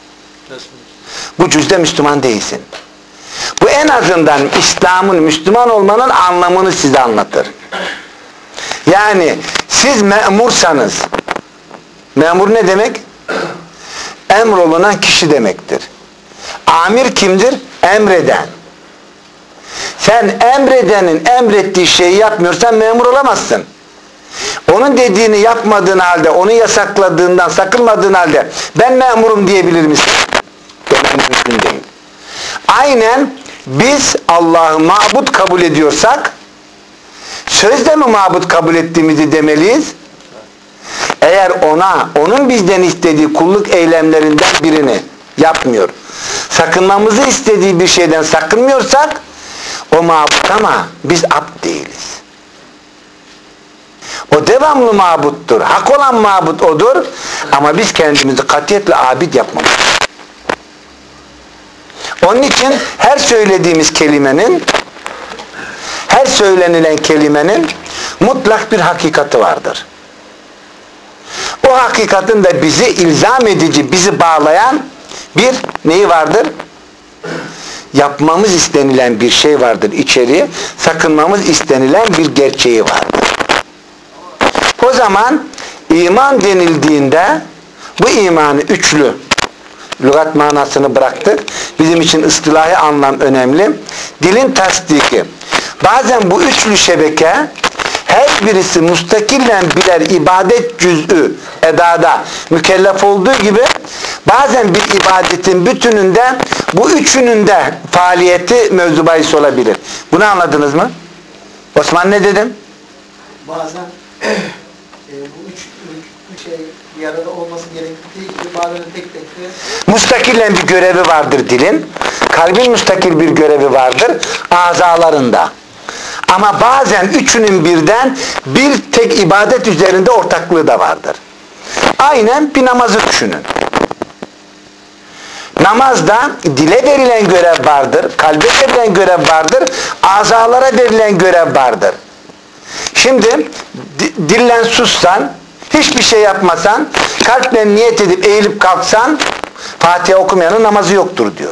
bu cüzde Müslüman değilsin. Bu en azından İslam'ın, Müslüman olmanın anlamını size anlatır. Yani siz memursanız, memur ne demek? Emrolunan kişi demektir. Amir kimdir? Emreden. Sen emredenin emrettiği şeyi yapmıyorsan memur olamazsın. Onun dediğini yapmadığın halde, onu yasakladığından sakınmadığın halde ben memurum diyebilir misin? Demen mümkün değil. Aynen biz Allah'ı mabut kabul ediyorsak sözle mi mabut kabul ettiğimizi demeliyiz? Eğer onun bizden istediği kulluk eylemlerinden birini yapmıyor, sakınmamızı istediği bir şeyden sakınmıyorsak o mabut ama biz abd değiliz. O devamlı mabuttur. Hak olan mabut odur ama biz kendimizi katiyetle abid yapmamız. Onun için her söylediğimiz kelimenin, her söylenilen kelimenin mutlak bir hakikati vardır. O hakikatin de bizi ilzam edici, bizi bağlayan bir neyi vardır? Yapmamız istenilen bir şey vardır içeriye, sakınmamız istenilen bir gerçeği vardır. O zaman iman denildiğinde bu imanı üçlü, lügat manasını bıraktık. Bizim için ıstılahi anlam önemli. Dilin tasdiki. Bazen bu üçlü şebeke her birisi müstakillen birer ibadet cüz'ü edada mükellef olduğu gibi bazen bir ibadetin bütününde bu üçünün de faaliyeti mevzu bahis olabilir. Bunu anladınız mı? Osman ne dedim? Bazen bu üç şey bir arada olması gerektiği gibi bazen tek tek de Müstakillen bir görevi vardır dilin. Kalbin müstakil bir görevi vardır. Azalarında. Ama bazen üçünün birden bir tek ibadet üzerinde ortaklığı da vardır. Aynen bir namazı düşünün. Namazda dile verilen görev vardır, kalbe verilen görev vardır, azalara verilen görev vardır. Şimdi dillen sussan, hiçbir şey yapmasan, kalple niyet edip eğilip kalksan, Fatiha okumayanın namazı yoktur diyor.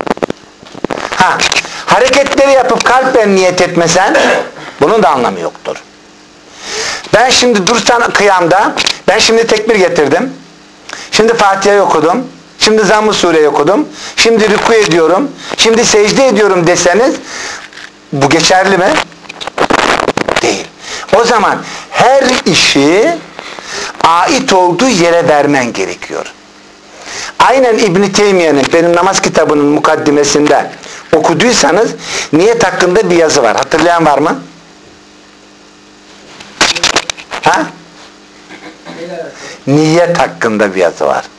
Hareketleri yapıp kalple niyet etmesen, bunun da anlamı yoktur. Ben şimdi dursan kıyamda, ben şimdi tekbir getirdim, şimdi Fatiha'yı okudum, şimdi Zamm-ı Sure'yi okudum, şimdi rükû ediyorum, şimdi secde ediyorum deseniz, bu geçerli mi? Değil. O zaman her işi ait olduğu yere vermen gerekiyor. Aynen İbn-i Teymiye'nin benim namaz kitabının mukaddimesinde okuduysanız niyet hakkında bir yazı var. Hatırlayan var mı? Ha? Niyet hakkında bir yazı var.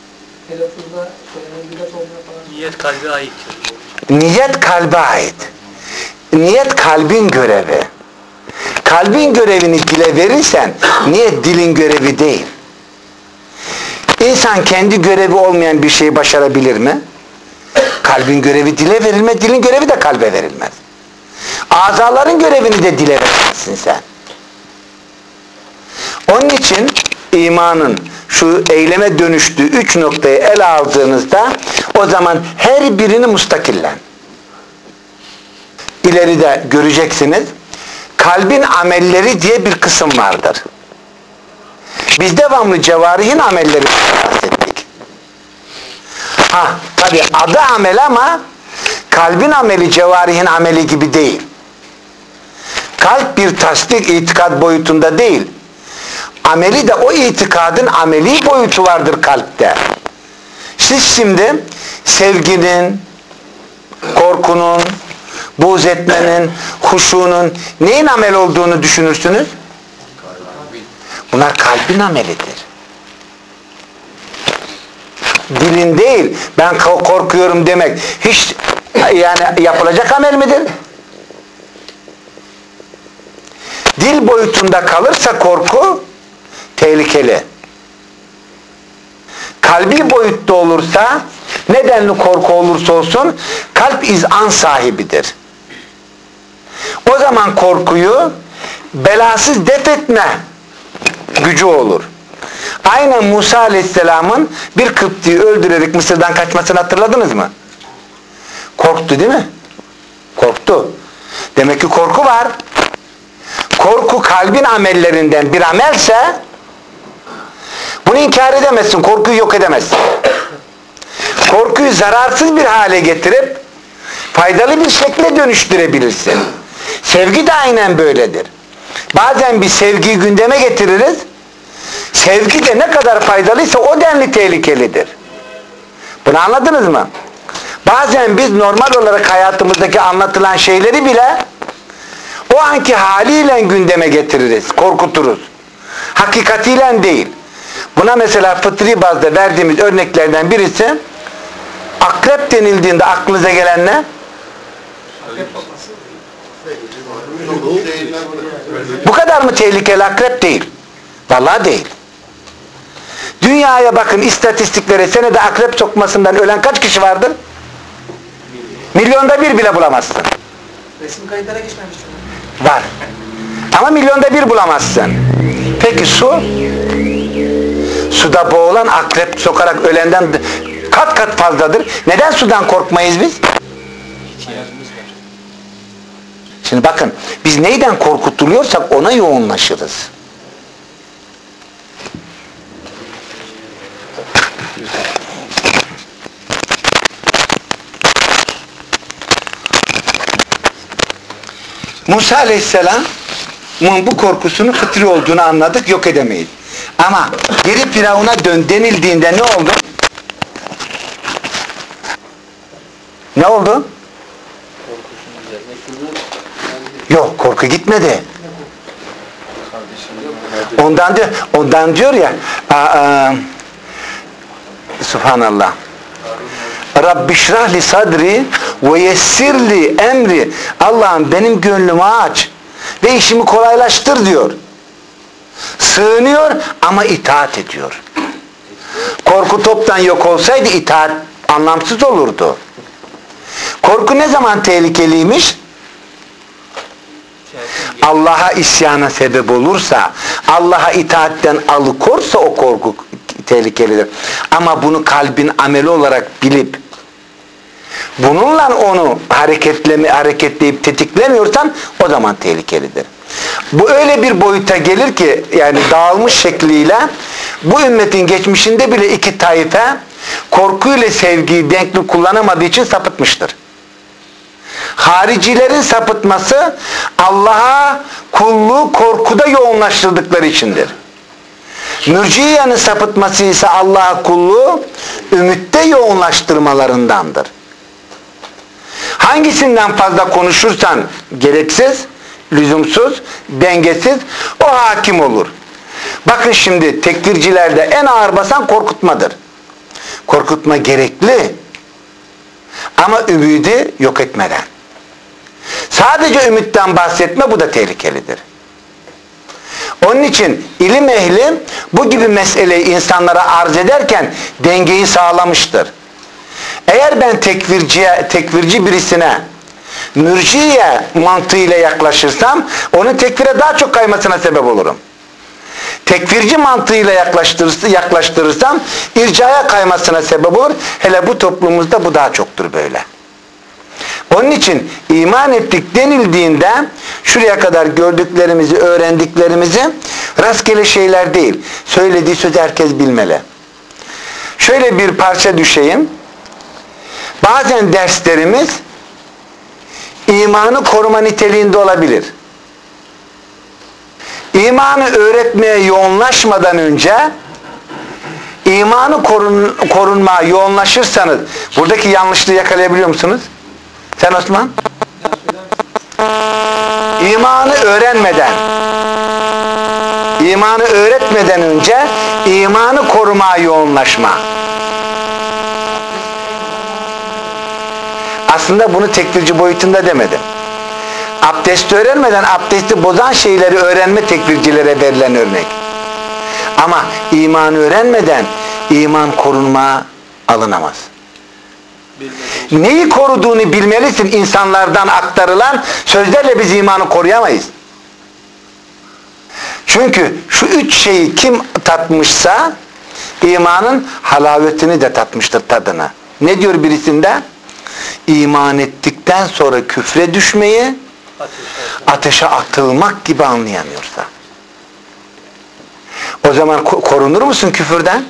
Niyet kalbe ait. Niyet kalbe ait. Niyet kalbin görevi. Kalbin görevini dile verirsen niyet dilin görevi değil. İnsan kendi görevi olmayan bir şeyi başarabilir mi? Kalbin görevi dile verilmez, dilin görevi de kalbe verilmez. Azaların görevini de dile veremezsin sen. Onun için imanın şu eyleme dönüştüğü üç noktayı ele aldığınızda o zaman her birini mustakillen. İleride göreceksiniz. Kalbin amelleri diye bir kısım vardır. Biz devamlı cevarihin amelleri bahsettik. Tabi adı amel ama kalbin ameli cevarihin ameli gibi değil. Kalp bir tasdik, itikat boyutunda değil. Ameli de o itikadın ameli boyutu vardır kalpte. Siz şimdi sevginin, korkunun, buğz etmenin, huşunun neyin amel olduğunu düşünürsünüz? Bunlar kalbin amelidir. Dilin değil, ben korkuyorum demek hiç yani yapılacak amel midir? Dil boyutunda kalırsa korku tehlikeli. Kalbi boyutta olursa nedenli korku olursa olsun kalp izan sahibidir. O zaman korkuyu belasız def etme gücü olur. Aynen Musa Aleyhisselam'ın bir Kıpti'yi öldürerek Mısır'dan kaçmasını hatırladınız mı? Korktu değil mi? Korktu. Demek ki korku var. Korku kalbin amellerinden bir amelse bunu inkar edemezsin. Korkuyu yok edemezsin. Korkuyu zararsız bir hale getirip faydalı bir şekle dönüştürebilirsin. Sevgi de aynen böyledir. Bazen bir sevgiyi gündeme getiririz. Sevgi de ne kadar faydalıysa o denli tehlikelidir. Bunu anladınız mı? Bazen biz normal olarak hayatımızdaki anlatılan şeyleri bile o anki haliyle gündeme getiririz, korkuturuz. Hakikatiyle değil. Buna mesela fıtri bazda verdiğimiz örneklerden birisi akrep denildiğinde aklınıza gelen ne? Bu kadar mı tehlikeli akrep? Değil. Vallahi değil. Dünyaya bakın, istatistiklere, senede akrep sokmasından ölen kaç kişi vardır? Milyonda bir bile bulamazsın. Resim kayıtlara geçmemiş. Var. Ama milyonda bir bulamazsın. Peki su? Suda boğulan akrep sokarak ölenden kat kat fazladır. Neden sudan korkmayız biz? Şimdi bakın, biz neyden korkutuluyorsak ona yoğunlaşırız. Musa Aleyhisselam'ın bu korkusunun fıtri olduğunu anladık, yok edemeyiz. Ama geri Firavun'a dön denildiğinde ne oldu? Ne oldu? Yok, korku gitmedi. Ondan diyor ya Subhanallah. Rabbi şrahli sadri ve yessirli emri. Allah'ım benim gönlümü aç ve işimi kolaylaştır diyor. Sığınıyor ama itaat ediyor. Korku toptan yok olsaydı itaat anlamsız olurdu. Korku ne zaman tehlikeliymiş? Allah'a isyana sebep olursa, Allah'a itaatten alıkorsa o korku tehlikelidir. Ama bunu kalbin ameli olarak bilip bununla onu hareketleyip tetiklemiyorsan o zaman tehlikelidir. Bu öyle bir boyuta gelir ki yani dağılmış şekliyle bu ümmetin geçmişinde bile iki taife korku ile sevgiyi denkli kullanamadığı için sapıtmıştır. Haricilerin sapıtması Allah'a kulluğu korkuda yoğunlaştırdıkları içindir. Mürciye'nin sapıtması ise Allah'a kulluğu ümitte yoğunlaştırmalarındandır. Hangisinden fazla konuşursan gereksiz, lüzumsuz, dengesiz o hakim olur. Bakın şimdi tekfircilerde en ağır basan korkutmadır. Korkutma gerekli ama ümidi yok etmeden. Sadece ümitten bahsetme bu da tehlikelidir. Onun için ilim ehli bu gibi meseleyi insanlara arz ederken dengeyi sağlamıştır. Eğer ben tekfirci birisine mürciye mantığıyla yaklaşırsam onun tekfire daha çok kaymasına sebep olurum. Tekfirci mantığıyla yaklaştırırsam ircaya kaymasına sebep olur. Hele bu toplumumuzda bu daha çoktur böyle. Onun için iman ettik denildiğinde şuraya kadar gördüklerimizi, öğrendiklerimizi rastgele şeyler değil. Söylediği sözü herkes bilmeli. Şöyle bir parça düşeyim. Bazen derslerimiz imanı koruma niteliğinde olabilir. İmanı öğretmeye yoğunlaşmadan önce imanı korunmaya yoğunlaşırsanız buradaki yanlışlığı yakalayabiliyor musunuz? Sen Osman? İmanı öğretmeden önce imanı korumaya yoğunlaşma. Aslında bunu tekfirci boyutunda demedim. Abdesti öğrenmeden abdesti bozan şeyleri öğrenme tekfircilere verilen örnek. Ama imanı öğrenmeden iman korunmaya alınamaz. Neyi koruduğunu bilmelisin. İnsanlardan aktarılan sözlerle biz imanı koruyamayız. Çünkü şu üç şeyi kim tatmışsa imanın halavetini de tatmıştır, tadını. Ne diyor birisinde? İman ettikten sonra küfre düşmeyi ateşe atılmak gibi anlayamıyorsa. O zaman korunur musun küfürden?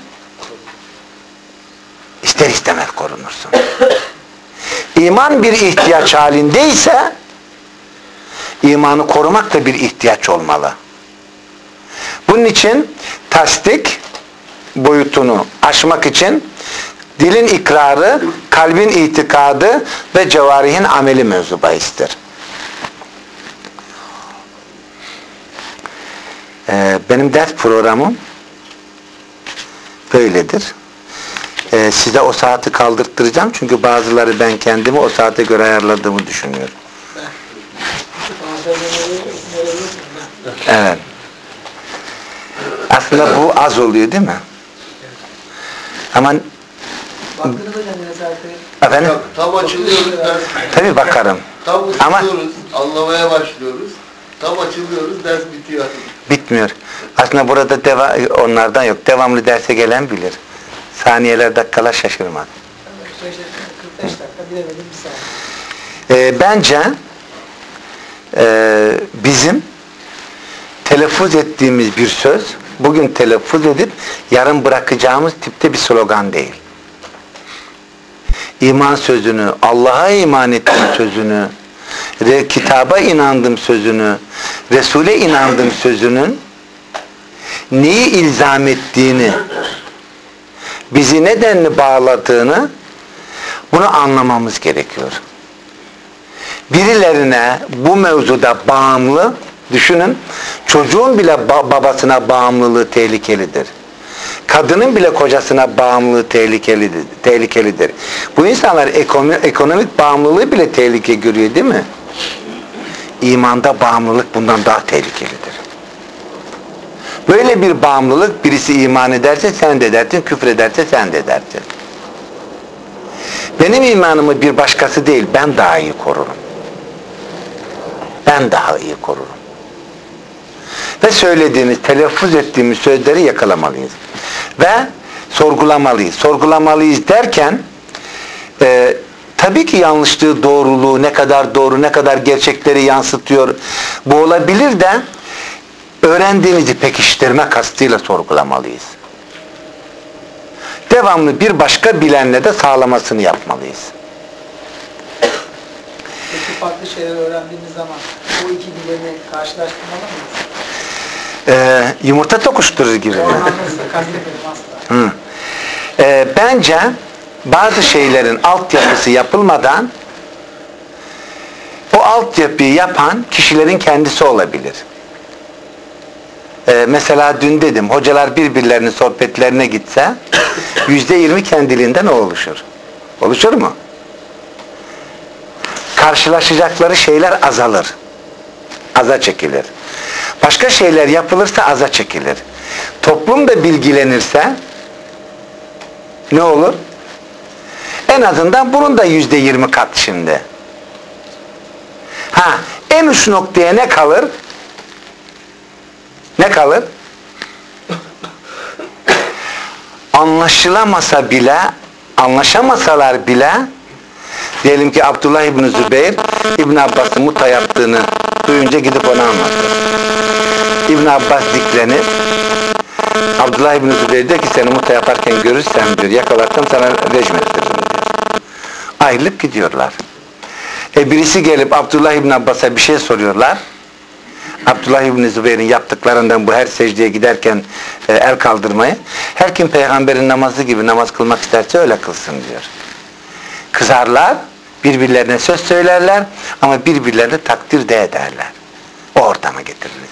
İster istemez korunursun. İman bir ihtiyaç halindeyse imanı korumak da bir ihtiyaç olmalı. Bunun için tasdik boyutunu aşmak için dilin ikrarı, kalbin itikadı ve cevarihin ameli mevzu bahistir. Benim ders programım böyledir. Size o saati kaldırttıracağım çünkü bazıları ben kendimi o saate göre ayarladığımı düşünüyorum. Evet. Aslında bu az oluyor değil mi? Ama Baktınız hocam yine saate. efendim? Tam açılıyoruz. Tabii bakarım. Tam Ama ısınıyoruz. Anlamaya başlıyoruz. Tam açılıyoruz. Ders bitiyor. bitmiyor. Aslında burada onlardan yok. Devamlı derse gelen bilir. Saniyeler, dakikalar şaşırmaz. 45 dakika bilemedim bir saniye. Bence bizim telaffuz ettiğimiz bir söz bugün telaffuz edip yarın bırakacağımız tipte bir slogan değil. İman sözünü, Allah'a iman ettim sözünü, kitaba inandım sözünü, Resul'e inandım sözünün neyi ilzam ettiğini, bizi nedenle bağladığını bunu anlamamız gerekiyor. Birilerine bu mevzuda bağımlı, düşünün, çocuğun bile babasına bağımlılığı tehlikelidir. Kadının bile kocasına bağımlılığı tehlikelidir. Bu insanlar ekonomik bağımlılığı bile tehlike görüyor değil mi? İmanda bağımlılık bundan daha tehlikelidir. Böyle bir bağımlılık, birisi iman ederse sen de edersin, küfür ederse sen de edersin. Benim imanımı bir başkası değil, ben daha iyi korurum. Ben daha iyi korurum. Ve söylediğimiz, telaffuz ettiğimiz sözleri yakalamalıyız. Ve sorgulamalıyız. Sorgulamalıyız derken tabii ki yanlışlığı, doğruluğu, ne kadar doğru, ne kadar gerçekleri yansıtıyor bu olabilir de öğrendiğimizi pekiştirme kastıyla sorgulamalıyız. Devamlı bir başka bilenle de sağlamasını yapmalıyız. Peki farklı şeyler öğrendiğimiz zaman bu iki bileni karşılaştırmalı mıyız? Yumurta tokuşturur gibi. O anlamda kastetmedim asla. Bence bazı şeylerin altyapısı yapılmadan o altyapıyı yapan kişilerin kendisi olabilir. Mesela dün dedim, hocalar birbirlerinin sohbetlerine gitse %20 kendiliğinden o oluşur. Oluşur mu? Karşılaşacakları şeyler azalır. Aza çekilir. Başka şeyler yapılırsa aza çekilir. Toplum da bilgilenirse ne olur? En azından bunun da %20 kat şimdi. En uç noktaya ne kalır? Ne kalır? Anlaşılamasa bile, anlaşamasalar bile diyelim ki Abdullah İbni Zübeyir İbn Abbas'ın muta yaptığını duyunca gidip ona anlatır. İbn Abbas diklenir. Abdullah İbni Zübeyir diyor ki seni muta yaparken görürsem diyor, yakalarsam sana rejim ettiririm diyor. Ayrılıp gidiyorlar. Birisi gelip Abdullah İbni Abbas'a bir şey soruyorlar. Abdullah İbni Zübeyir'in yaptıklarından bu her secdeye giderken el kaldırmayı, her kim peygamberin namazı gibi namaz kılmak isterse öyle kılsın diyor. Kızarlar, birbirlerine söz söylerler ama birbirlerini takdir de ederler. O ortama getiririz.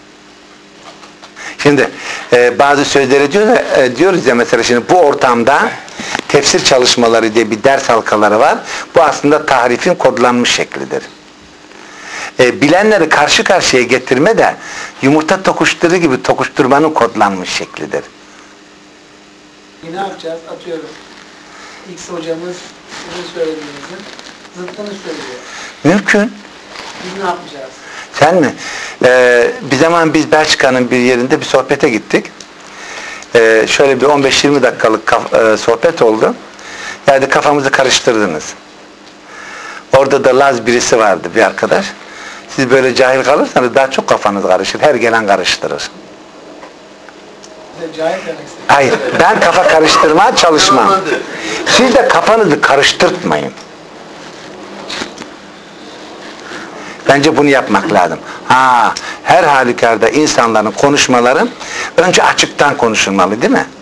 Şimdi bazı sözleri diyoruz ya, mesela şimdi bu ortamda tefsir çalışmaları diye bir ders halkaları var. Bu aslında tahrifin kodlanmış şeklidir. Bilenleri karşı karşıya getirme de yumurta tokuşturduğu gibi tokuşturmanın kodlanmış şeklidir. Ne yapacağız? Atıyorum. X hocamız sizin söylediğinizin zıttını söylüyor. Mümkün. Biz ne yapacağız? Sen mi? Bir zaman biz Belçika'nın bir yerinde bir sohbete gittik. Şöyle bir 15-20 dakikalık sohbet oldu. Yani kafamızı karıştırdınız. Orada da Laz birisi vardı, bir arkadaş. Siz böyle cahil kalırsanız daha çok kafanız karışır. Her gelen karıştırır. Bize cahil demek istedim. Hayır, ben kafa karıştırmaya çalışmam. Siz de kafanızı karıştırtmayın. Bence bunu yapmak lazım. Her halükarda insanların konuşmaları önce açıktan konuşulmalı, değil mi?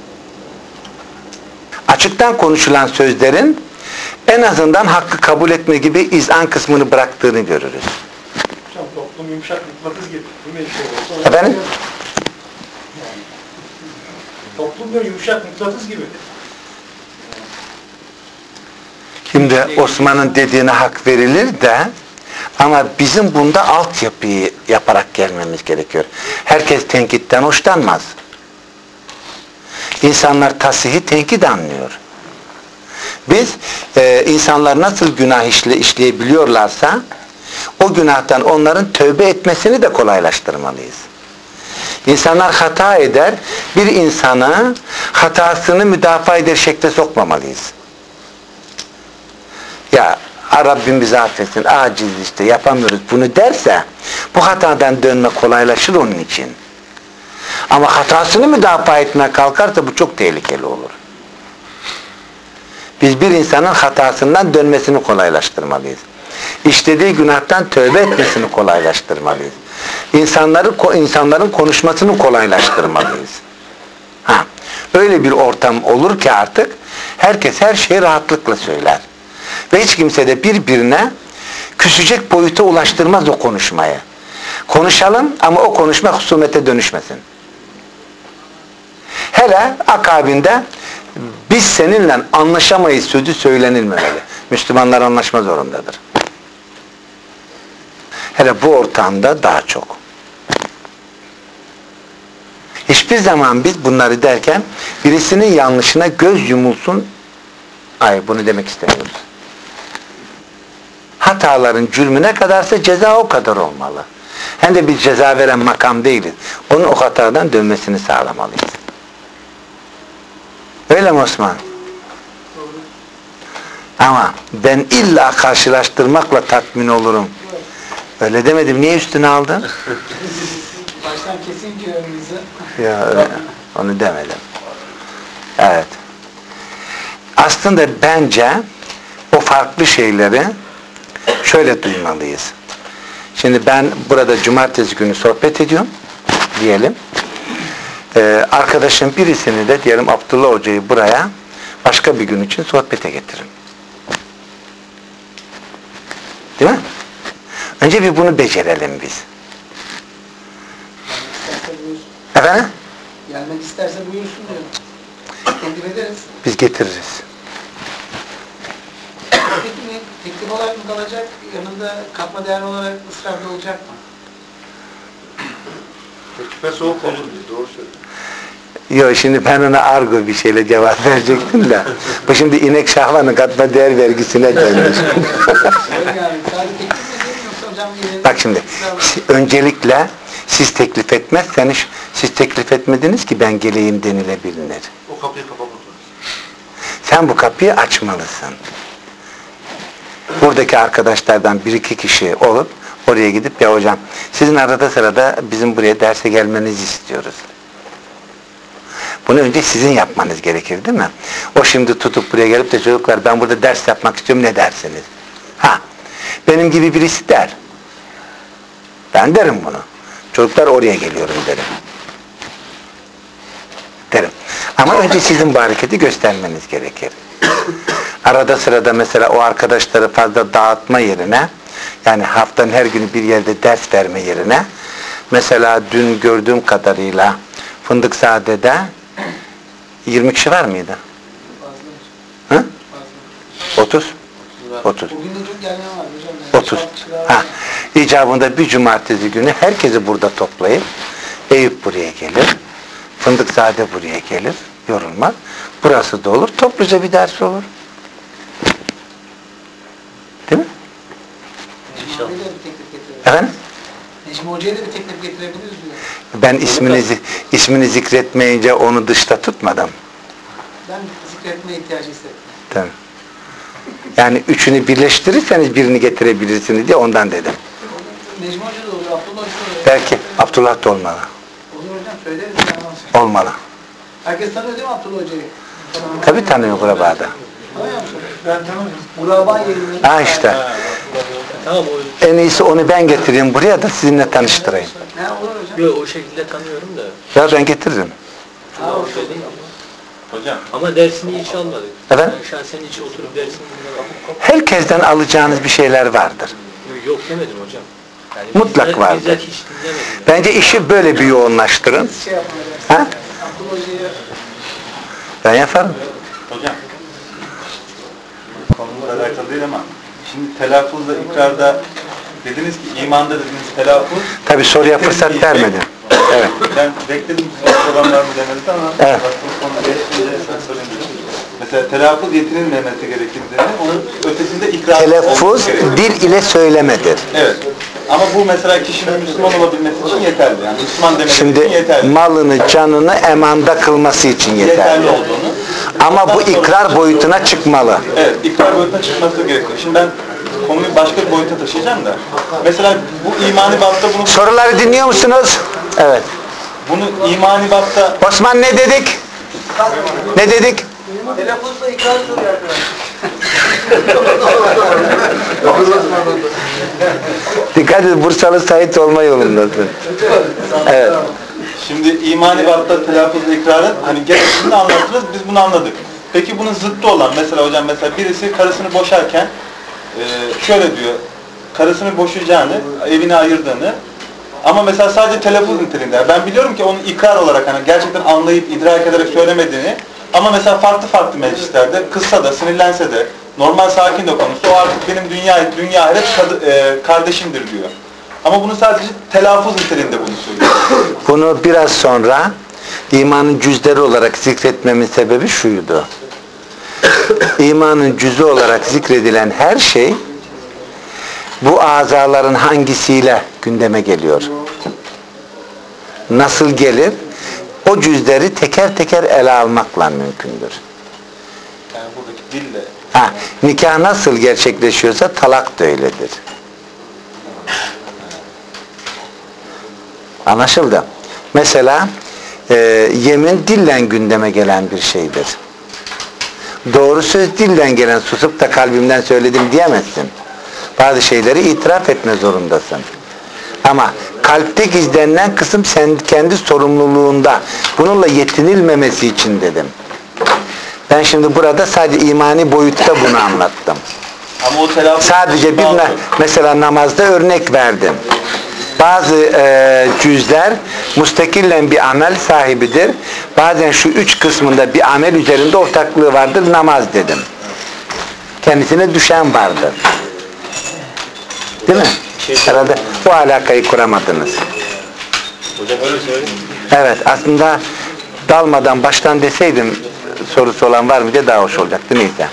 Açıktan konuşulan sözlerin en azından hakkı kabul etme gibi izan kısmını bıraktığını görürüz. Hocam toplum yumuşak mıknatıs gibi. Değil mi? Şey olsa Efendim? toplum diyor yumuşak mıknatıs gibi. Şimdi Osman'ın dediğine hak verilir de ama bizim bunda altyapıyı yaparak gelmemiz gerekiyor. Herkes tenkitten hoşlanmaz. İnsanlar tasihi tenkit anlıyor. Biz insanlar nasıl günah işleyebiliyorlarsa o günahtan onların tövbe etmesini de kolaylaştırmalıyız. İnsanlar hata eder, bir insanı hatasını müdafaa eder şekle sokmamalıyız. Ya Rabbim bizi affetsin, aciz işte yapamıyoruz bunu derse bu hatadan dönme kolaylaşır onun için. Ama hatasını müdafaa etmeye kalkarsa bu çok tehlikeli olur. Biz bir insanın hatasından dönmesini kolaylaştırmalıyız. İşlediği günahtan tövbe etmesini kolaylaştırmalıyız. İnsanların konuşmasını kolaylaştırmalıyız. Öyle bir ortam olur ki artık herkes her şeyi rahatlıkla söyler. Ve hiç kimse de birbirine küsecek boyuta ulaştırmaz o konuşmayı. Konuşalım ama o konuşma husumete dönüşmesin. Hele akabinde biz seninle anlaşamayız sözü söylenilmemeli. Müslümanlar anlaşma zorundadır. Hele bu ortamda daha çok. Hiçbir zaman biz bunları derken birisinin yanlışına göz yumulsun. Hayır, bunu demek istemiyoruz. Hataların cürmü ne kadarsa ceza o kadar olmalı. Hem de biz ceza veren makam değiliz. Onun o hatadan dönmesini sağlamalıyız. Öyle mi Osman? Ama ben illa karşılaştırmakla tatmin olurum. Öyle demedim. Niye üstüne aldın? Baştan kesin ki önümüzü. Ya öyle. Onu demedim. Evet. Aslında bence o farklı şeyleri şöyle duymalıyız. Şimdi ben burada cumartesi günü sohbet ediyorum diyelim. Arkadaşım birisini de diyelim Abdullah Hoca'yı buraya başka bir gün için sohbete getirin. Değil mi? Önce bir bunu becerelim biz. Efendim? Gelmek isterse buyursun diyor. Teklif ederiz. Biz getiririz. Teklif olarak mı kalacak? Yanında katma değer olarak ısrarda olacak mı? Teklife soğuk olur diye, doğru söylüyor. Yok, şimdi ben ona argo bir şeyle cevap verecektim de bu şimdi inek şahlanın katma değer vergisine dönmüş. Yani sadece teklif mi edeyim yoksa hocam yine... Bak şimdi öncelikle siz teklif etmezseniz siz teklif etmediniz ki ben geleyim denilebilir. O kapıyı kapatmak lazım. Sen bu kapıyı açmalısın. Buradaki arkadaşlardan bir iki kişi olup oraya gidip ya hocam sizin arada sırada bizim buraya derse gelmenizi istiyoruz. Bunu önce sizin yapmanız gerekir değil mi? O şimdi tutup buraya gelip de çocuklar ben burada ders yapmak istiyorum ne dersiniz? Benim gibi birisi der. Ben derim bunu. Çocuklar oraya geliyorum derim. Derim. Ama önce sizin bu hareketi göstermeniz gerekir. Arada sırada mesela o arkadaşları fazla dağıtma yerine yani haftanın her günü bir yerde ders verme yerine mesela dün gördüğüm kadarıyla Fındıkzade'de 20 kişi var mıydı? Fazla. Hı? 30? 30. Bugün de çok gelme var hocam. 30. İcabında bir cumartesi günü herkesi burada toplayıp Eyüp buraya gelir. Fındıkzade buraya gelir. Yorulmaz. Burası da olur. Topluca bir ders olur. Değil mi? Necmi Hoca'ya da bir teklif getirebiliriz. Efendim? Necmi Hoca'ya da bir teklif getirebiliriz diyor. Ben ismini zikretmeyince onu dışta tutmadım. Ben zikretmeye ihtiyacı hissettim. Tamam. Yani üçünü birleştirirseniz birini getirebilirsiniz diye ondan dedim. Necmi Hoca da olur, Abdullah Hoca da olur. Belki Abdullah da olmalı. Olur hocam, söyleriz. Yani. Olmalı. Herkes tanıyor değil mi Abdullah Hoca'yı? Tabii tanıyor Guraba'da. Tanıyor musun? Ben tanımıyorum. Guraba yayınları. Ha işte. Tamam o. En iyisi onu ben getireyim buraya da sizinle tanıştırayım. Ne olur hocam? Yok o şekilde tanıyorum da. Ya ben getiririm. Ha, o Öyle değil ama. Hocam. Ama dersini hiç almadık. Efendim? Ben şahsen hiç oturup dersini dinlemedim. Herkesten alacağınız bir şeyler vardır. Yok demedim hocam. Yani Mutlak bizzat- vardır. bizzat hiç dinlemedim. Bence işi böyle bir yoğunlaştırın. şey yapalım. Ha? Abdullah Hoca'ya Ben yaparım. Hocam. Konuyla alakalı değil ama şimdi telaffuzla ikrarda dediniz ki imanda dediniz telaffuz. Tabii soruya fırsat vermedim. Evet. Ben bekledim sorulan var mı demenizi ama Evet. konu geçtiğince sen sorayım dedim. Mesela telaffuz yetinilmemesi gerektiğini, onun ötesinde ikrar Telaffuz olması gerekiyor. dil ile söylemedir. Evet. Ama bu mesela kişinin Müslüman olabilmesi için yeterli. Yani Müslüman demesi için Şimdi yeterli. malını, canını emanda kılması için Yeterli yeterli. olduğunu. Ama bu Ondan sonra- ikrar boyutuna çıkmalı. Evet, ikrar boyutuna çıkması gerekiyor. Şimdi ben konuyu başka bir boyuta taşıyacağım da. Mesela bu imani bapta bunu... Soruları dinliyor musunuz? Evet. Bunu imani bapta... Osman ne dedik? Ne dedik? telaffuzla ikrar soruyor arkadaşlar. Dikkat et, Bursalı Sait olma yolundasın. Evet. Şimdi imani bapta telaffuzla ikrarın hani gerektiğini anlatırız, biz bunu anladık. Peki bunun zıttı olan mesela hocam mesela birisi karısını boşarken şöyle diyor, karısını boşayacağını, evini ayırdığını ama mesela sadece telaffuz niteliğinde. Ben biliyorum ki onun ikrar olarak hani gerçekten anlayıp idrak ederek söylemediğini ama mesela farklı meclislerde kızsa da sinirlense de normal sakin de konuşsa o artık benim dünya ahiret kardeşimdir diyor. Ama bunu sadece telaffuz niteliğinde bunu söylüyor. Bunu biraz sonra imanın cüzleri olarak zikretmemin sebebi şuydu. İmanın cüzü olarak zikredilen her şey bu azaların hangisiyle gündeme geliyor? Nasıl gelir? O cüzleri teker teker ele almakla mümkündür. Yani buradaki dille. Nikah nasıl gerçekleşiyorsa talak da öyledir. Anlaşıldı. Mesela yemin dillen gündeme gelen bir şeydir. Doğru söz dilden gelen, susup da kalbimden söyledim diyemezsin. Bazı şeyleri itiraf etme zorundasın. Ama kalpte gizlenen kısım sen kendi sorumluluğunda. Bununla yetinilmemesi için dedim. Ben şimdi burada sadece imani boyutta bunu anlattım. Ama o telaffuz Sadece bir mesela namazda örnek verdim. Bazı cüzler müstakillen bir amel sahibidir. Bazen şu üç kısmında bir amel üzerinde ortaklığı vardır. Namaz dedim. Kendisine düşen vardır. Değil mi? Herhalde bu alakayı kuramadınız. Hocam öyle söyleyeyim. Evet, aslında dalmadan baştan deseydim sorusu olan var mı diye daha hoş olacaktı. Neyse.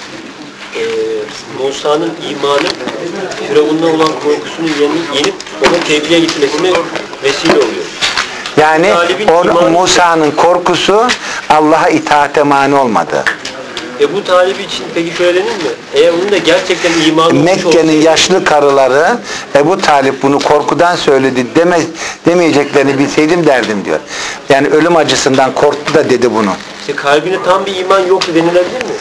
Musa'nın imanı Firavun'la olan korkusunu yenip ona tebliğe gitmesine vesile oluyor. Yani Musa'nın korkusu Allah'a itaate mani olmadı. Ebu Talib için peki şöyle denir mi? Eğer onun da gerçekten imanı olmuş Mekke'nin olsaydı, yaşlı karıları Ebu Talip bunu korkudan söyledi demeyeceklerini bilseydim derdim diyor. Yani ölüm acısından korktu da dedi bunu. işte kalbine tam bir iman yoktu denilebilir mi?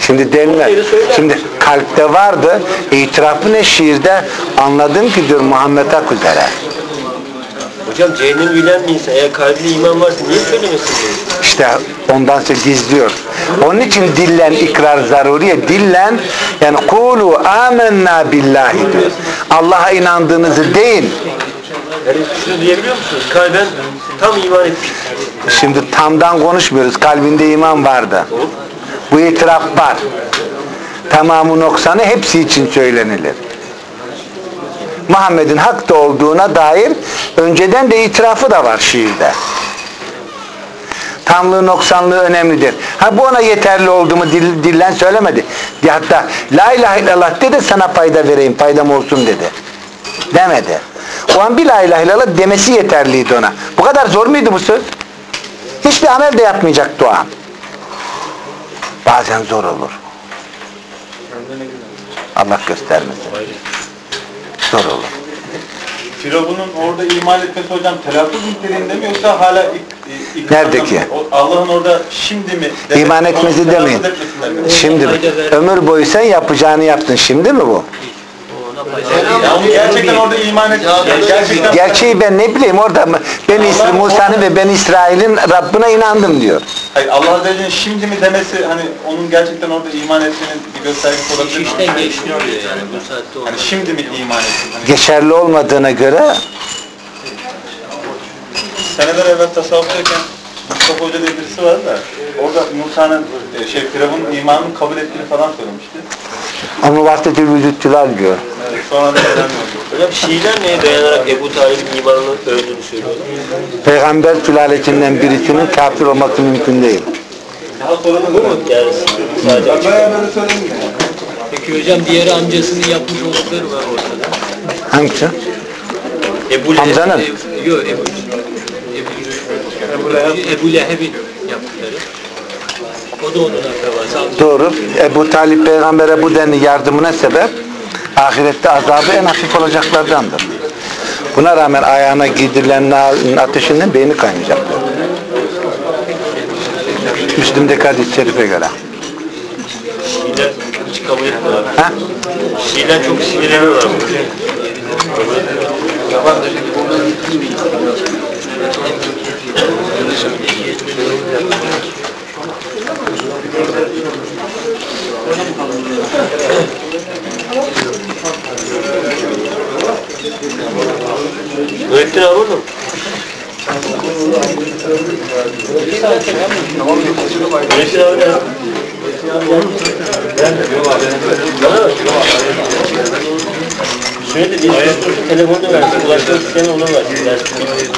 Şimdi kalpte vardı. İtirafı ne şiirde anladım ki diyor Muhammed Hak üzere. Hocam cehennem bilen bir insan eğer kalbine iman varsa niye söylemesin diyor? İşte ondan sonra gizliyor. Onun için dillen ikrar zaruriye. Dillen yani kulu amennâ billahi diyor. Allah'a inandığınızı deyin. Yani şunu diyebiliyor musunuz? Kalben tam iman etmiş. Şimdi tamdan konuşmuyoruz. Kalbinde iman vardı. Bu itiraf var. Tamamı noksanı hepsi için söylenilir. Muhammed'in hakta olduğuna dair önceden de itirafı da var şiirde. Tamlığı, noksanlığı önemlidir. Ha bu ona yeterli oldu mu dillen söylemedi. Hatta la ilahe illallah dedi, sana fayda vereyim, faydam olsun dedi. Demedi. O an bir la ilahe illallah demesi yeterliydi ona. Bu kadar zor muydu bu söz? Hiçbir amel de yapmayacaktı o an. Bazen zor olur. Allah göstermesin. Zor olur. Firavun'un orada iman etmesi hocam telaffuz niteliğinde mi yoksa hala Neredeki? Allah'ın orada şimdi mi? İman etmesi demeyin. Şimdi ömür boyu sen yapacağını yaptın. Şimdi mi bu? Ya onu gerçekten orada iman et. Gerçekten. Gerçeği ben ne bileyim orada mı? Musa'nın ve Ben İsrail'in Rabbine inandım diyor. Hayır, Allah Azze ve Celle'nin şimdi mi demesi hani onun gerçekten orada iman etmenin bir göstergesi olabilir mi? İşten geçti diyor yani bu saatte oldu. Hani şimdi mi iman etsin? Hani Geçerli olmadığına göre seneler evvel tasavvuftayken Mustafa Hoca diye birisi vardı da orada Musa'nın Firavun'un imanını kabul ettiğini falan söylemişti. onu vahdetül vücutçular diyor. Sonra da öğrenmiyordu. Hocam Şiiler neye dayanarak Ebu Talib'in imanını övdüğünü söylüyorlar? Peygamber sülalesinden birisinin kafir olması mümkün değil. Daha sonra da Bu mu? Yani sadece böyle söyleyeyim mi? Peki hocam diğeri amcasının yapmış oldukları var ortada. Hangisi? Hamza'nın? Yok Ebu Leheb'in yaptıkları. O da onun akrabası. Doğru. Ebu Talip peygambere bu denli yardımına sebep, ahirette azabı en hafif olacaklardandır. Buna rağmen ayağına giydirilen ateşinden beyni kaynayacaktır. Müslim'deki hadis-i şerife göre. Şiiler hiç kabul etmiyorlar. Ha? Şiiler çok sinirleniyorlar. Nurettin abi orada mı? Nurettin abi ne? Sürekli bir telefonda versin, ulaşmak isteyen ona versin.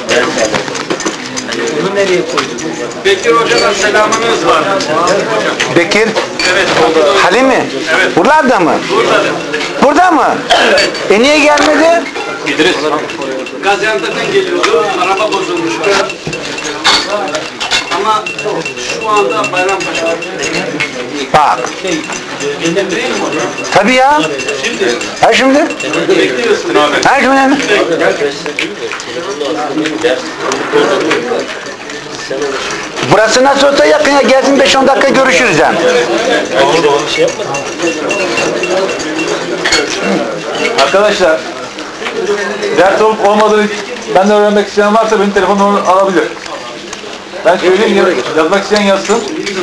Bunu nereye koyduk? Bekir Hoca'dan selamınız var. Bekir? Evet. Halim mi? Evet. Buralarda mı? Burada. Burada mı? Niye gelmedi? İdris. Gaziantep'ten geliyordu. Araba bozulmuştu. Ama şu anda Bayrampaşa. Bak. Tabii ya. Şimdi Ha şimdi? bekliyorsun abi. Ha şimdi? Burası nasıl olsa yakın ya. Gelsin 5-10 dakika görüşürüz yani. Bir şey yapmadı. Arkadaşlar, ders olup olmadığını benden öğrenmek isteyen varsa benim telefonumu alabilir. Ben söyleyeyim, yazmak isteyen yazsın.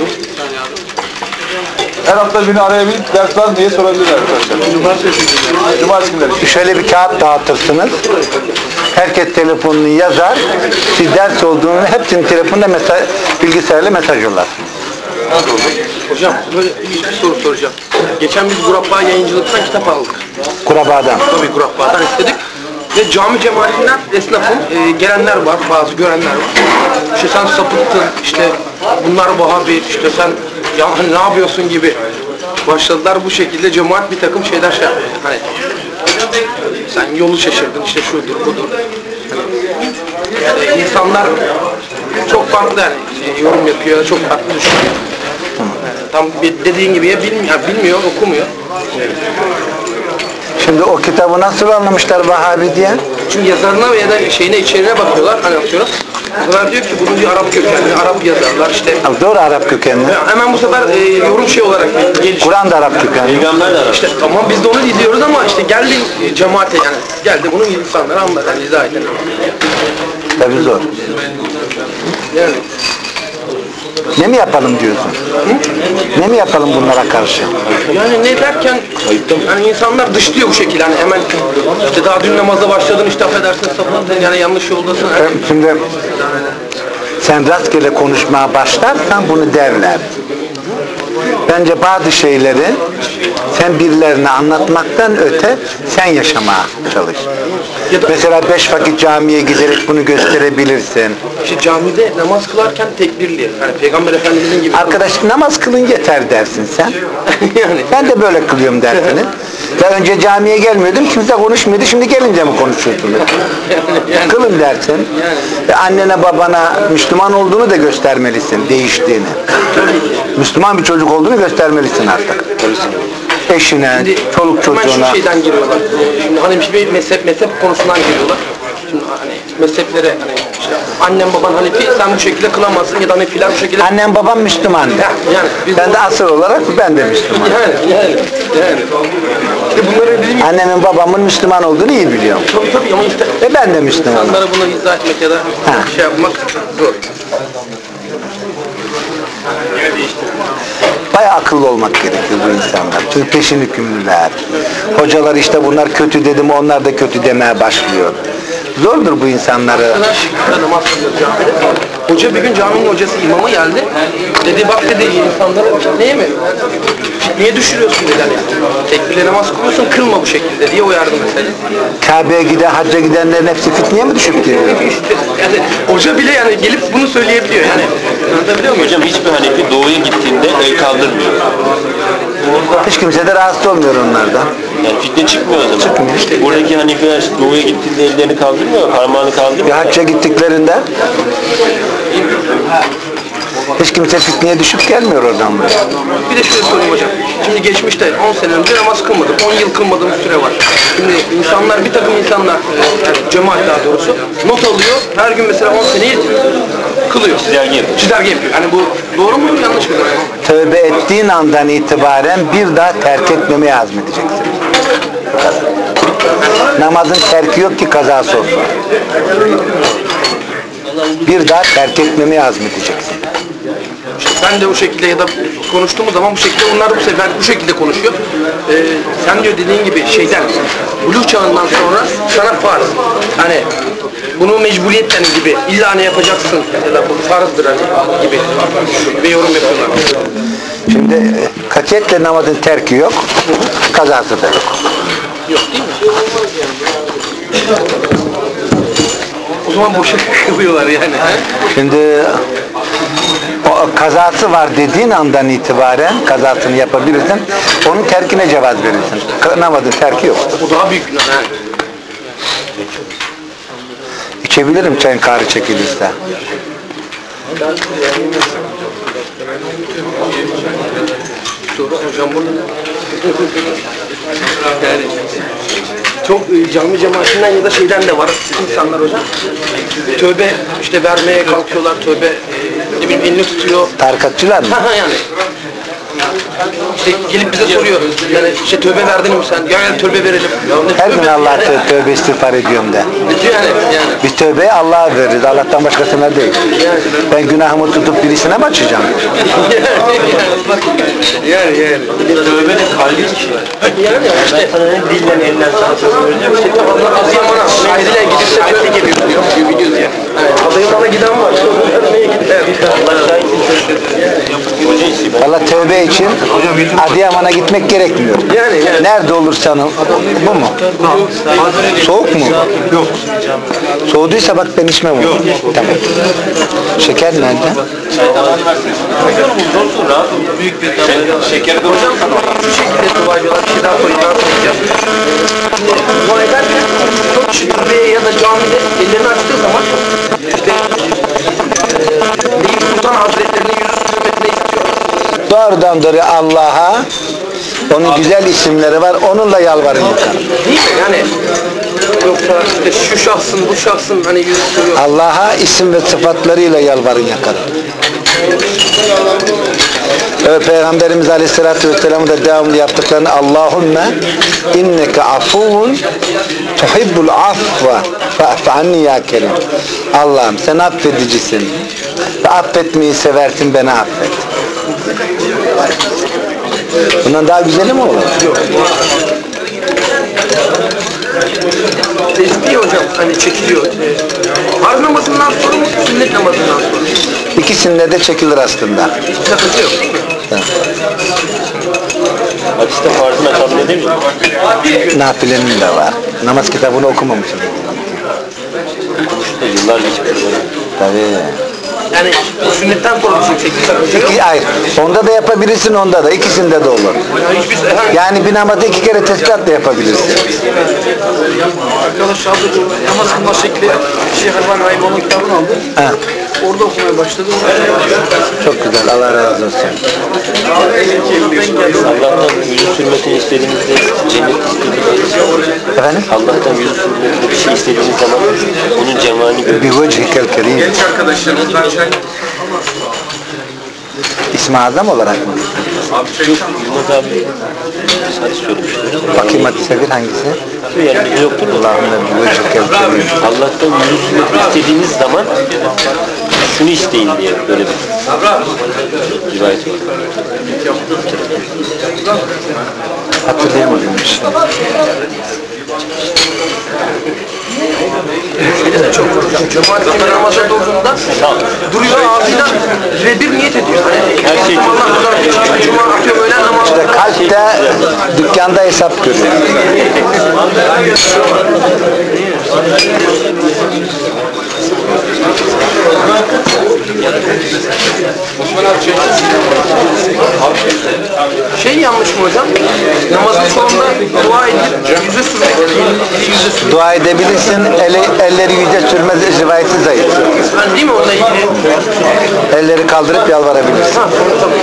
Her hafta beni arayabilir, ders var mı diye sorabilir arkadaşlar. Cumartesi günleri. Şöyle bir kağıt dağıtırsınız. Herkes telefonunu yazar. Siz ders olduğunu hepsinin telefonunda bilgisayarla mesaj yollarsınız. Hocam böyle bir soru soracağım. Geçen biz Gurabba yayıncılıktan kitap aldık. Kurabağadan. Tabii Gurabba'dan istedik. Ve cami cemaatinden esnafın gelenler var, bazı görenler var. İşte sen sapıttın, işte bunlar Vahabi, işte sen ya hani ne yapıyorsun gibi başladılar bu şekilde cemaat bir takım şeyler şey yapıyor. Hani sen yolu şaşırdın, işte şudur budur. Yani insanlar çok farklı yani yorum yapıyor, çok farklı düşünüyor. Tam dediğin gibi ya bilmiyor, okumuyor. Şimdi o kitabı nasıl anlamışlar Vahabi diye? Çünkü yazarına ya da şeyine içeriğine bakıyorlar, hani atıyorum. O zaman diyor ki bunun bir Arap kökenli, Arap yazarlar işte. Doğru Arap kökenli. Hemen bu sefer yorum şey olarak gelişiyor. Kur'an da Arap kökenli. Peygamber de Arap. İşte tamam biz de onu izliyoruz ama işte geldi cemaate yani geldi bunu insanlara anlatan, izah eden. Tabii zor. Yani Ne mi yapalım diyorsun? Ne mi yapalım bunlara karşı? yani ne derken hani insanlar dışlıyor bu şekilde hani hemen işte daha dün namaza başladın işte affedersin sapıldın yani yanlış yoldasın. Şimdi sen rastgele konuşmaya başlarsan bunu derler. Bence bazı şeyleri Sen birilerine anlatmaktan öte sen yaşamaya çalış. Ya da Mesela 5 vakit camiye giderek bunu gösterebilirsin. işte camide namaz kılarken tekbirli. Yani Peygamber Efendimizin gibi. Arkadaş namaz kılın yeter dersin sen. Yani. Ben de böyle kılıyorum dersiniz. Daha önce camiye gelmiyordum, kimse konuşmuyordu, şimdi gelince mi konuşuyorsunuz? Yani. Kılın dersin. Annene babana Müslüman olduğunu da göstermelisin, değiştiğini. Müslüman bir çocuk olduğunu göstermelisin artık. Eşine, Şimdi çoluk hemen çocuğuna. şu şeyden giriyorlar. Şimdi hani bir mezhep konusundan giriyorlar. Şimdi hani mezheplere hani işte annem baban Hanefi sen bu şekilde kılamazsın ya da Hanefiler bu şekilde. Annem babam Müslüman. Yani biz Ben de asıl olarak ben de Müslüman. yani. İşte bunları dediğim gibi Annemin babamın Müslüman olduğunu iyi biliyorum. tabii ama işte Ben de Müslümanım. insanlara bunu izah etmek ya da şey yapmak zor. Bayağı akıllı olmak gerekiyor bu insanlar. Çünkü peşin hükümlüler. Hocalar işte bunlar kötü dedim, onlar da kötü demeye başlıyor. Zordur bu insanları. Arkadaş namaz kılıyor camide. Hoca bir gün caminin hocası imama geldi. Dedi bak dedi insanlara neye mi? Niye düşürüyorsun dedi hani. Tekbirle namaz kılıyorsun kılma bu şekilde diye uyardı mesela. Kabe'ye giden, hacca gidenlerin hepsi fitneye mi düşüp geliyor? İşte yani hoca bile yani gelip bunu söyleyebiliyor yani. Anlatabiliyor muyum? Hocam hiçbir Hanefi doğuya gittiğinde el kaldırmıyor. Hiç kimse de rahatsız olmuyor onlardan. Yani fitne çıkmıyor o zaman. Buradaki Hanefiler doğuya gittiğinde ellerini kaldırmıyor, parmağını Bir kaldırmıyor. hacca gittiklerinde hiç kimse fitneye düşüp gelmiyor oradan. Bir de şöyle sorayım hocam. Şimdi geçmişte 10 sene önce namaz kılmadım. 10 yıl kılmadığım süre var. Şimdi insanlar, bir takım insanlar, yani cemaat daha doğrusu, not alıyor. Her gün mesela 10 seneyi kılıyor. Çizelge yapıyor. Çizelge yapıyor. Yani bu doğru mu yanlış mı? Tövbe ettiğin andan itibaren bir daha terk etmemeye azmedeceksin. Namazın terki yok ki kazası olsun. Bir daha terk etmemeye azmedeceksin. Ben de o şekilde ya da konuştuğumuz zaman bu şekilde onlar da bu sefer bu şekilde konuşuyor. Sen diyor dediğin gibi şeyden buluğ çağından sonra sana farz. Hani bunu mecburiyetten gibi illa ne yapacaksın ya da bu farzdır hani gibi bir yorum yapıyorlar. Şimdi katiyetle namazın terki yok, kazası da yok. Yok değil mi? O zaman boşa kılıyorlar yani. Şimdi o kazası var dediğin andan itibaren kazasını yapabilirsin. Onun terkine cevaz verirsin. Namazın terki yok. O daha büyük günah yani. İçebilirim çayın karı çekilirse. Doğru hocam bunu. Yani çok cami cemaatinden ya da şeyden de var insanlar hocam. Tövbe işte vermeye kalkıyorlar, tövbe ne bileyim elini tutuyor. Tarikatçılar mı? Yani işte gelip bize soruyor. Yani işte tövbe verdin mi sen? Gel tövbe verelim. Ya ne Her gün tövbe Allah'a ya? tövbe istiğfar ediyorum de. Yani. Biz tövbeyi Allah'a veririz. Allah'tan başkasına değil. Ben günahımı tutup birisine mi açacağım? Yani. Tövbe de kalbi işi. Yani işte. Sana ne dillen elinden sana söz vereceğim. İşte Adıyaman'a Şahidi'yle gidip de tövbe geliyor diyor. Gidiyoruz yani. Adıyaman'a giden var. Tövbeye gidip. Allah şahitsin söz Hoca işi. Valla tövbe için Adıyaman'a gitmek gerekmiyor. Yani. Nerede olursan ol. Bu mu? Soğuk mu? Yok. Soğuduysa bak ben içmem onu. Tamam. Şeker nerede? Zorsun rahat ol. Büyük bir şeker Hocam şu şekilde dua ediyorlar. Bir şey daha soracağım. Dua ederken çok şükür ya da camide ellerini açtığı zaman işte Eyüp Sultan Hazretleri'nin yüzü hürmetine istiyor. Doğrudan doğruya Allah'a onun güzel isimleri var. Onunla yalvarın yukarı. Değil mi? Yani yoksa işte şu şahsın, bu şahsın hani yüzü soruyor. Allah'a isim ve sıfatlarıyla yalvarın yukarı. Evet, Peygamberimiz Aleyhisselatü Vesselam'ın da devamlı yaptıklarını Allahümme inneke afuvun tuhibbul afva fa'fu anni ya kerim. Allah'ım sen affedicisin ve affetmeyi seversin, beni affet. Bundan daha güzeli mi olur? Tesbih hocam hani çekiliyor. Farz namazından sonra mı, sünnet namazından sonra mı? İkisinde de çekilir aslında. Hiç sakınca yok değil mi? Hadiste farzın akabinde değil mi? Nafilenin de var. Namaz kitabını okumamışım. Okumuştu da yıllarca hiç bilmiyorum. Tabii. Yani sünnetten sonra bir şey sakınca yok. Hayır. Onda da yapabilirsin, onda da. İkisinde de olur. Yani hiçbir Yani bir namazda 2 kere tesbihat da yapabilirsin. Arkadaşlar namaz kılma şekli Şeyh Elvan Rahimah'ın kitabını aldı. Ha, Orada okumaya başladı. çok güzel. Allah razı olsun. Allah'tan yüzü sürmesini istediğinizde cennet istediğinizde Efendim? Allah'tan yüzü sürmesini bir şey istediğiniz zaman onun cemalini görürsünüz. Bir vecihikel kerim. İsmi Azam olarak mı? Yok, Yılmaz abi hadis söylemişti. Bakayım hadise bir hangisi? Yani bizde yoktur da. Allah'ın bir vecihikel kerim. Allah'tan yüzü sürmesini istediğiniz zaman şunu isteyin diye böyle bir rivayet var. Hatırlayamadım işte. çok cemaat gibi namaza durduğunda duruyor ağzıyla bir niyet ediyor. Her şey Allah cuma atıyorum öğlen namazı. İşte kalpte dükkanda hesap görüyor. Şey yanlış mı hocam? Namazın sonunda dua edip yüze sürmek. Yüze sürmek. Dua edebilirsin, elleri yüze sürmez rivayeti zayıf. Yani değil mi onunla ilgili? Elleri kaldırıp yalvarabilirsin. Ha, tamam.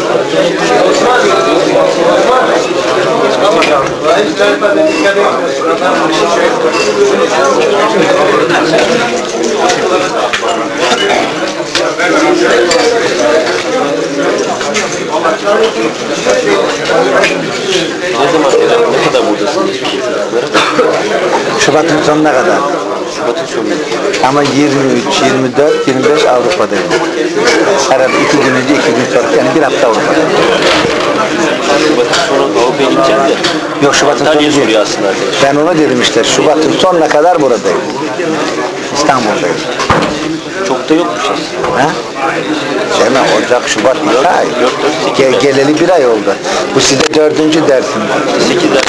Ne zaman ne kadar buradasınız? Şubat'ın sonuna kadar. Şubat'ın sonunda. Ama 23, 24, 25 Avrupa'dayım. Herhalde 2 gün önce, 2 gün sonra, yani bir hafta Avrupa'dayım. Şubat'ın sonu Avrupa'ya gideceğim de. Yok, Şubat'ın sonu Antalya'ya değil. soruyor aslında arkadaş. Ben ona dedim işte, Şubat'ın sonuna kadar buradayım. İstanbul'dayım. Çok da yokmuş aslında. Ha? Sene, Ocak, Şubat, 2 ay. Geleli 1 ay oldu. Bu size 4. dersim. 8 ders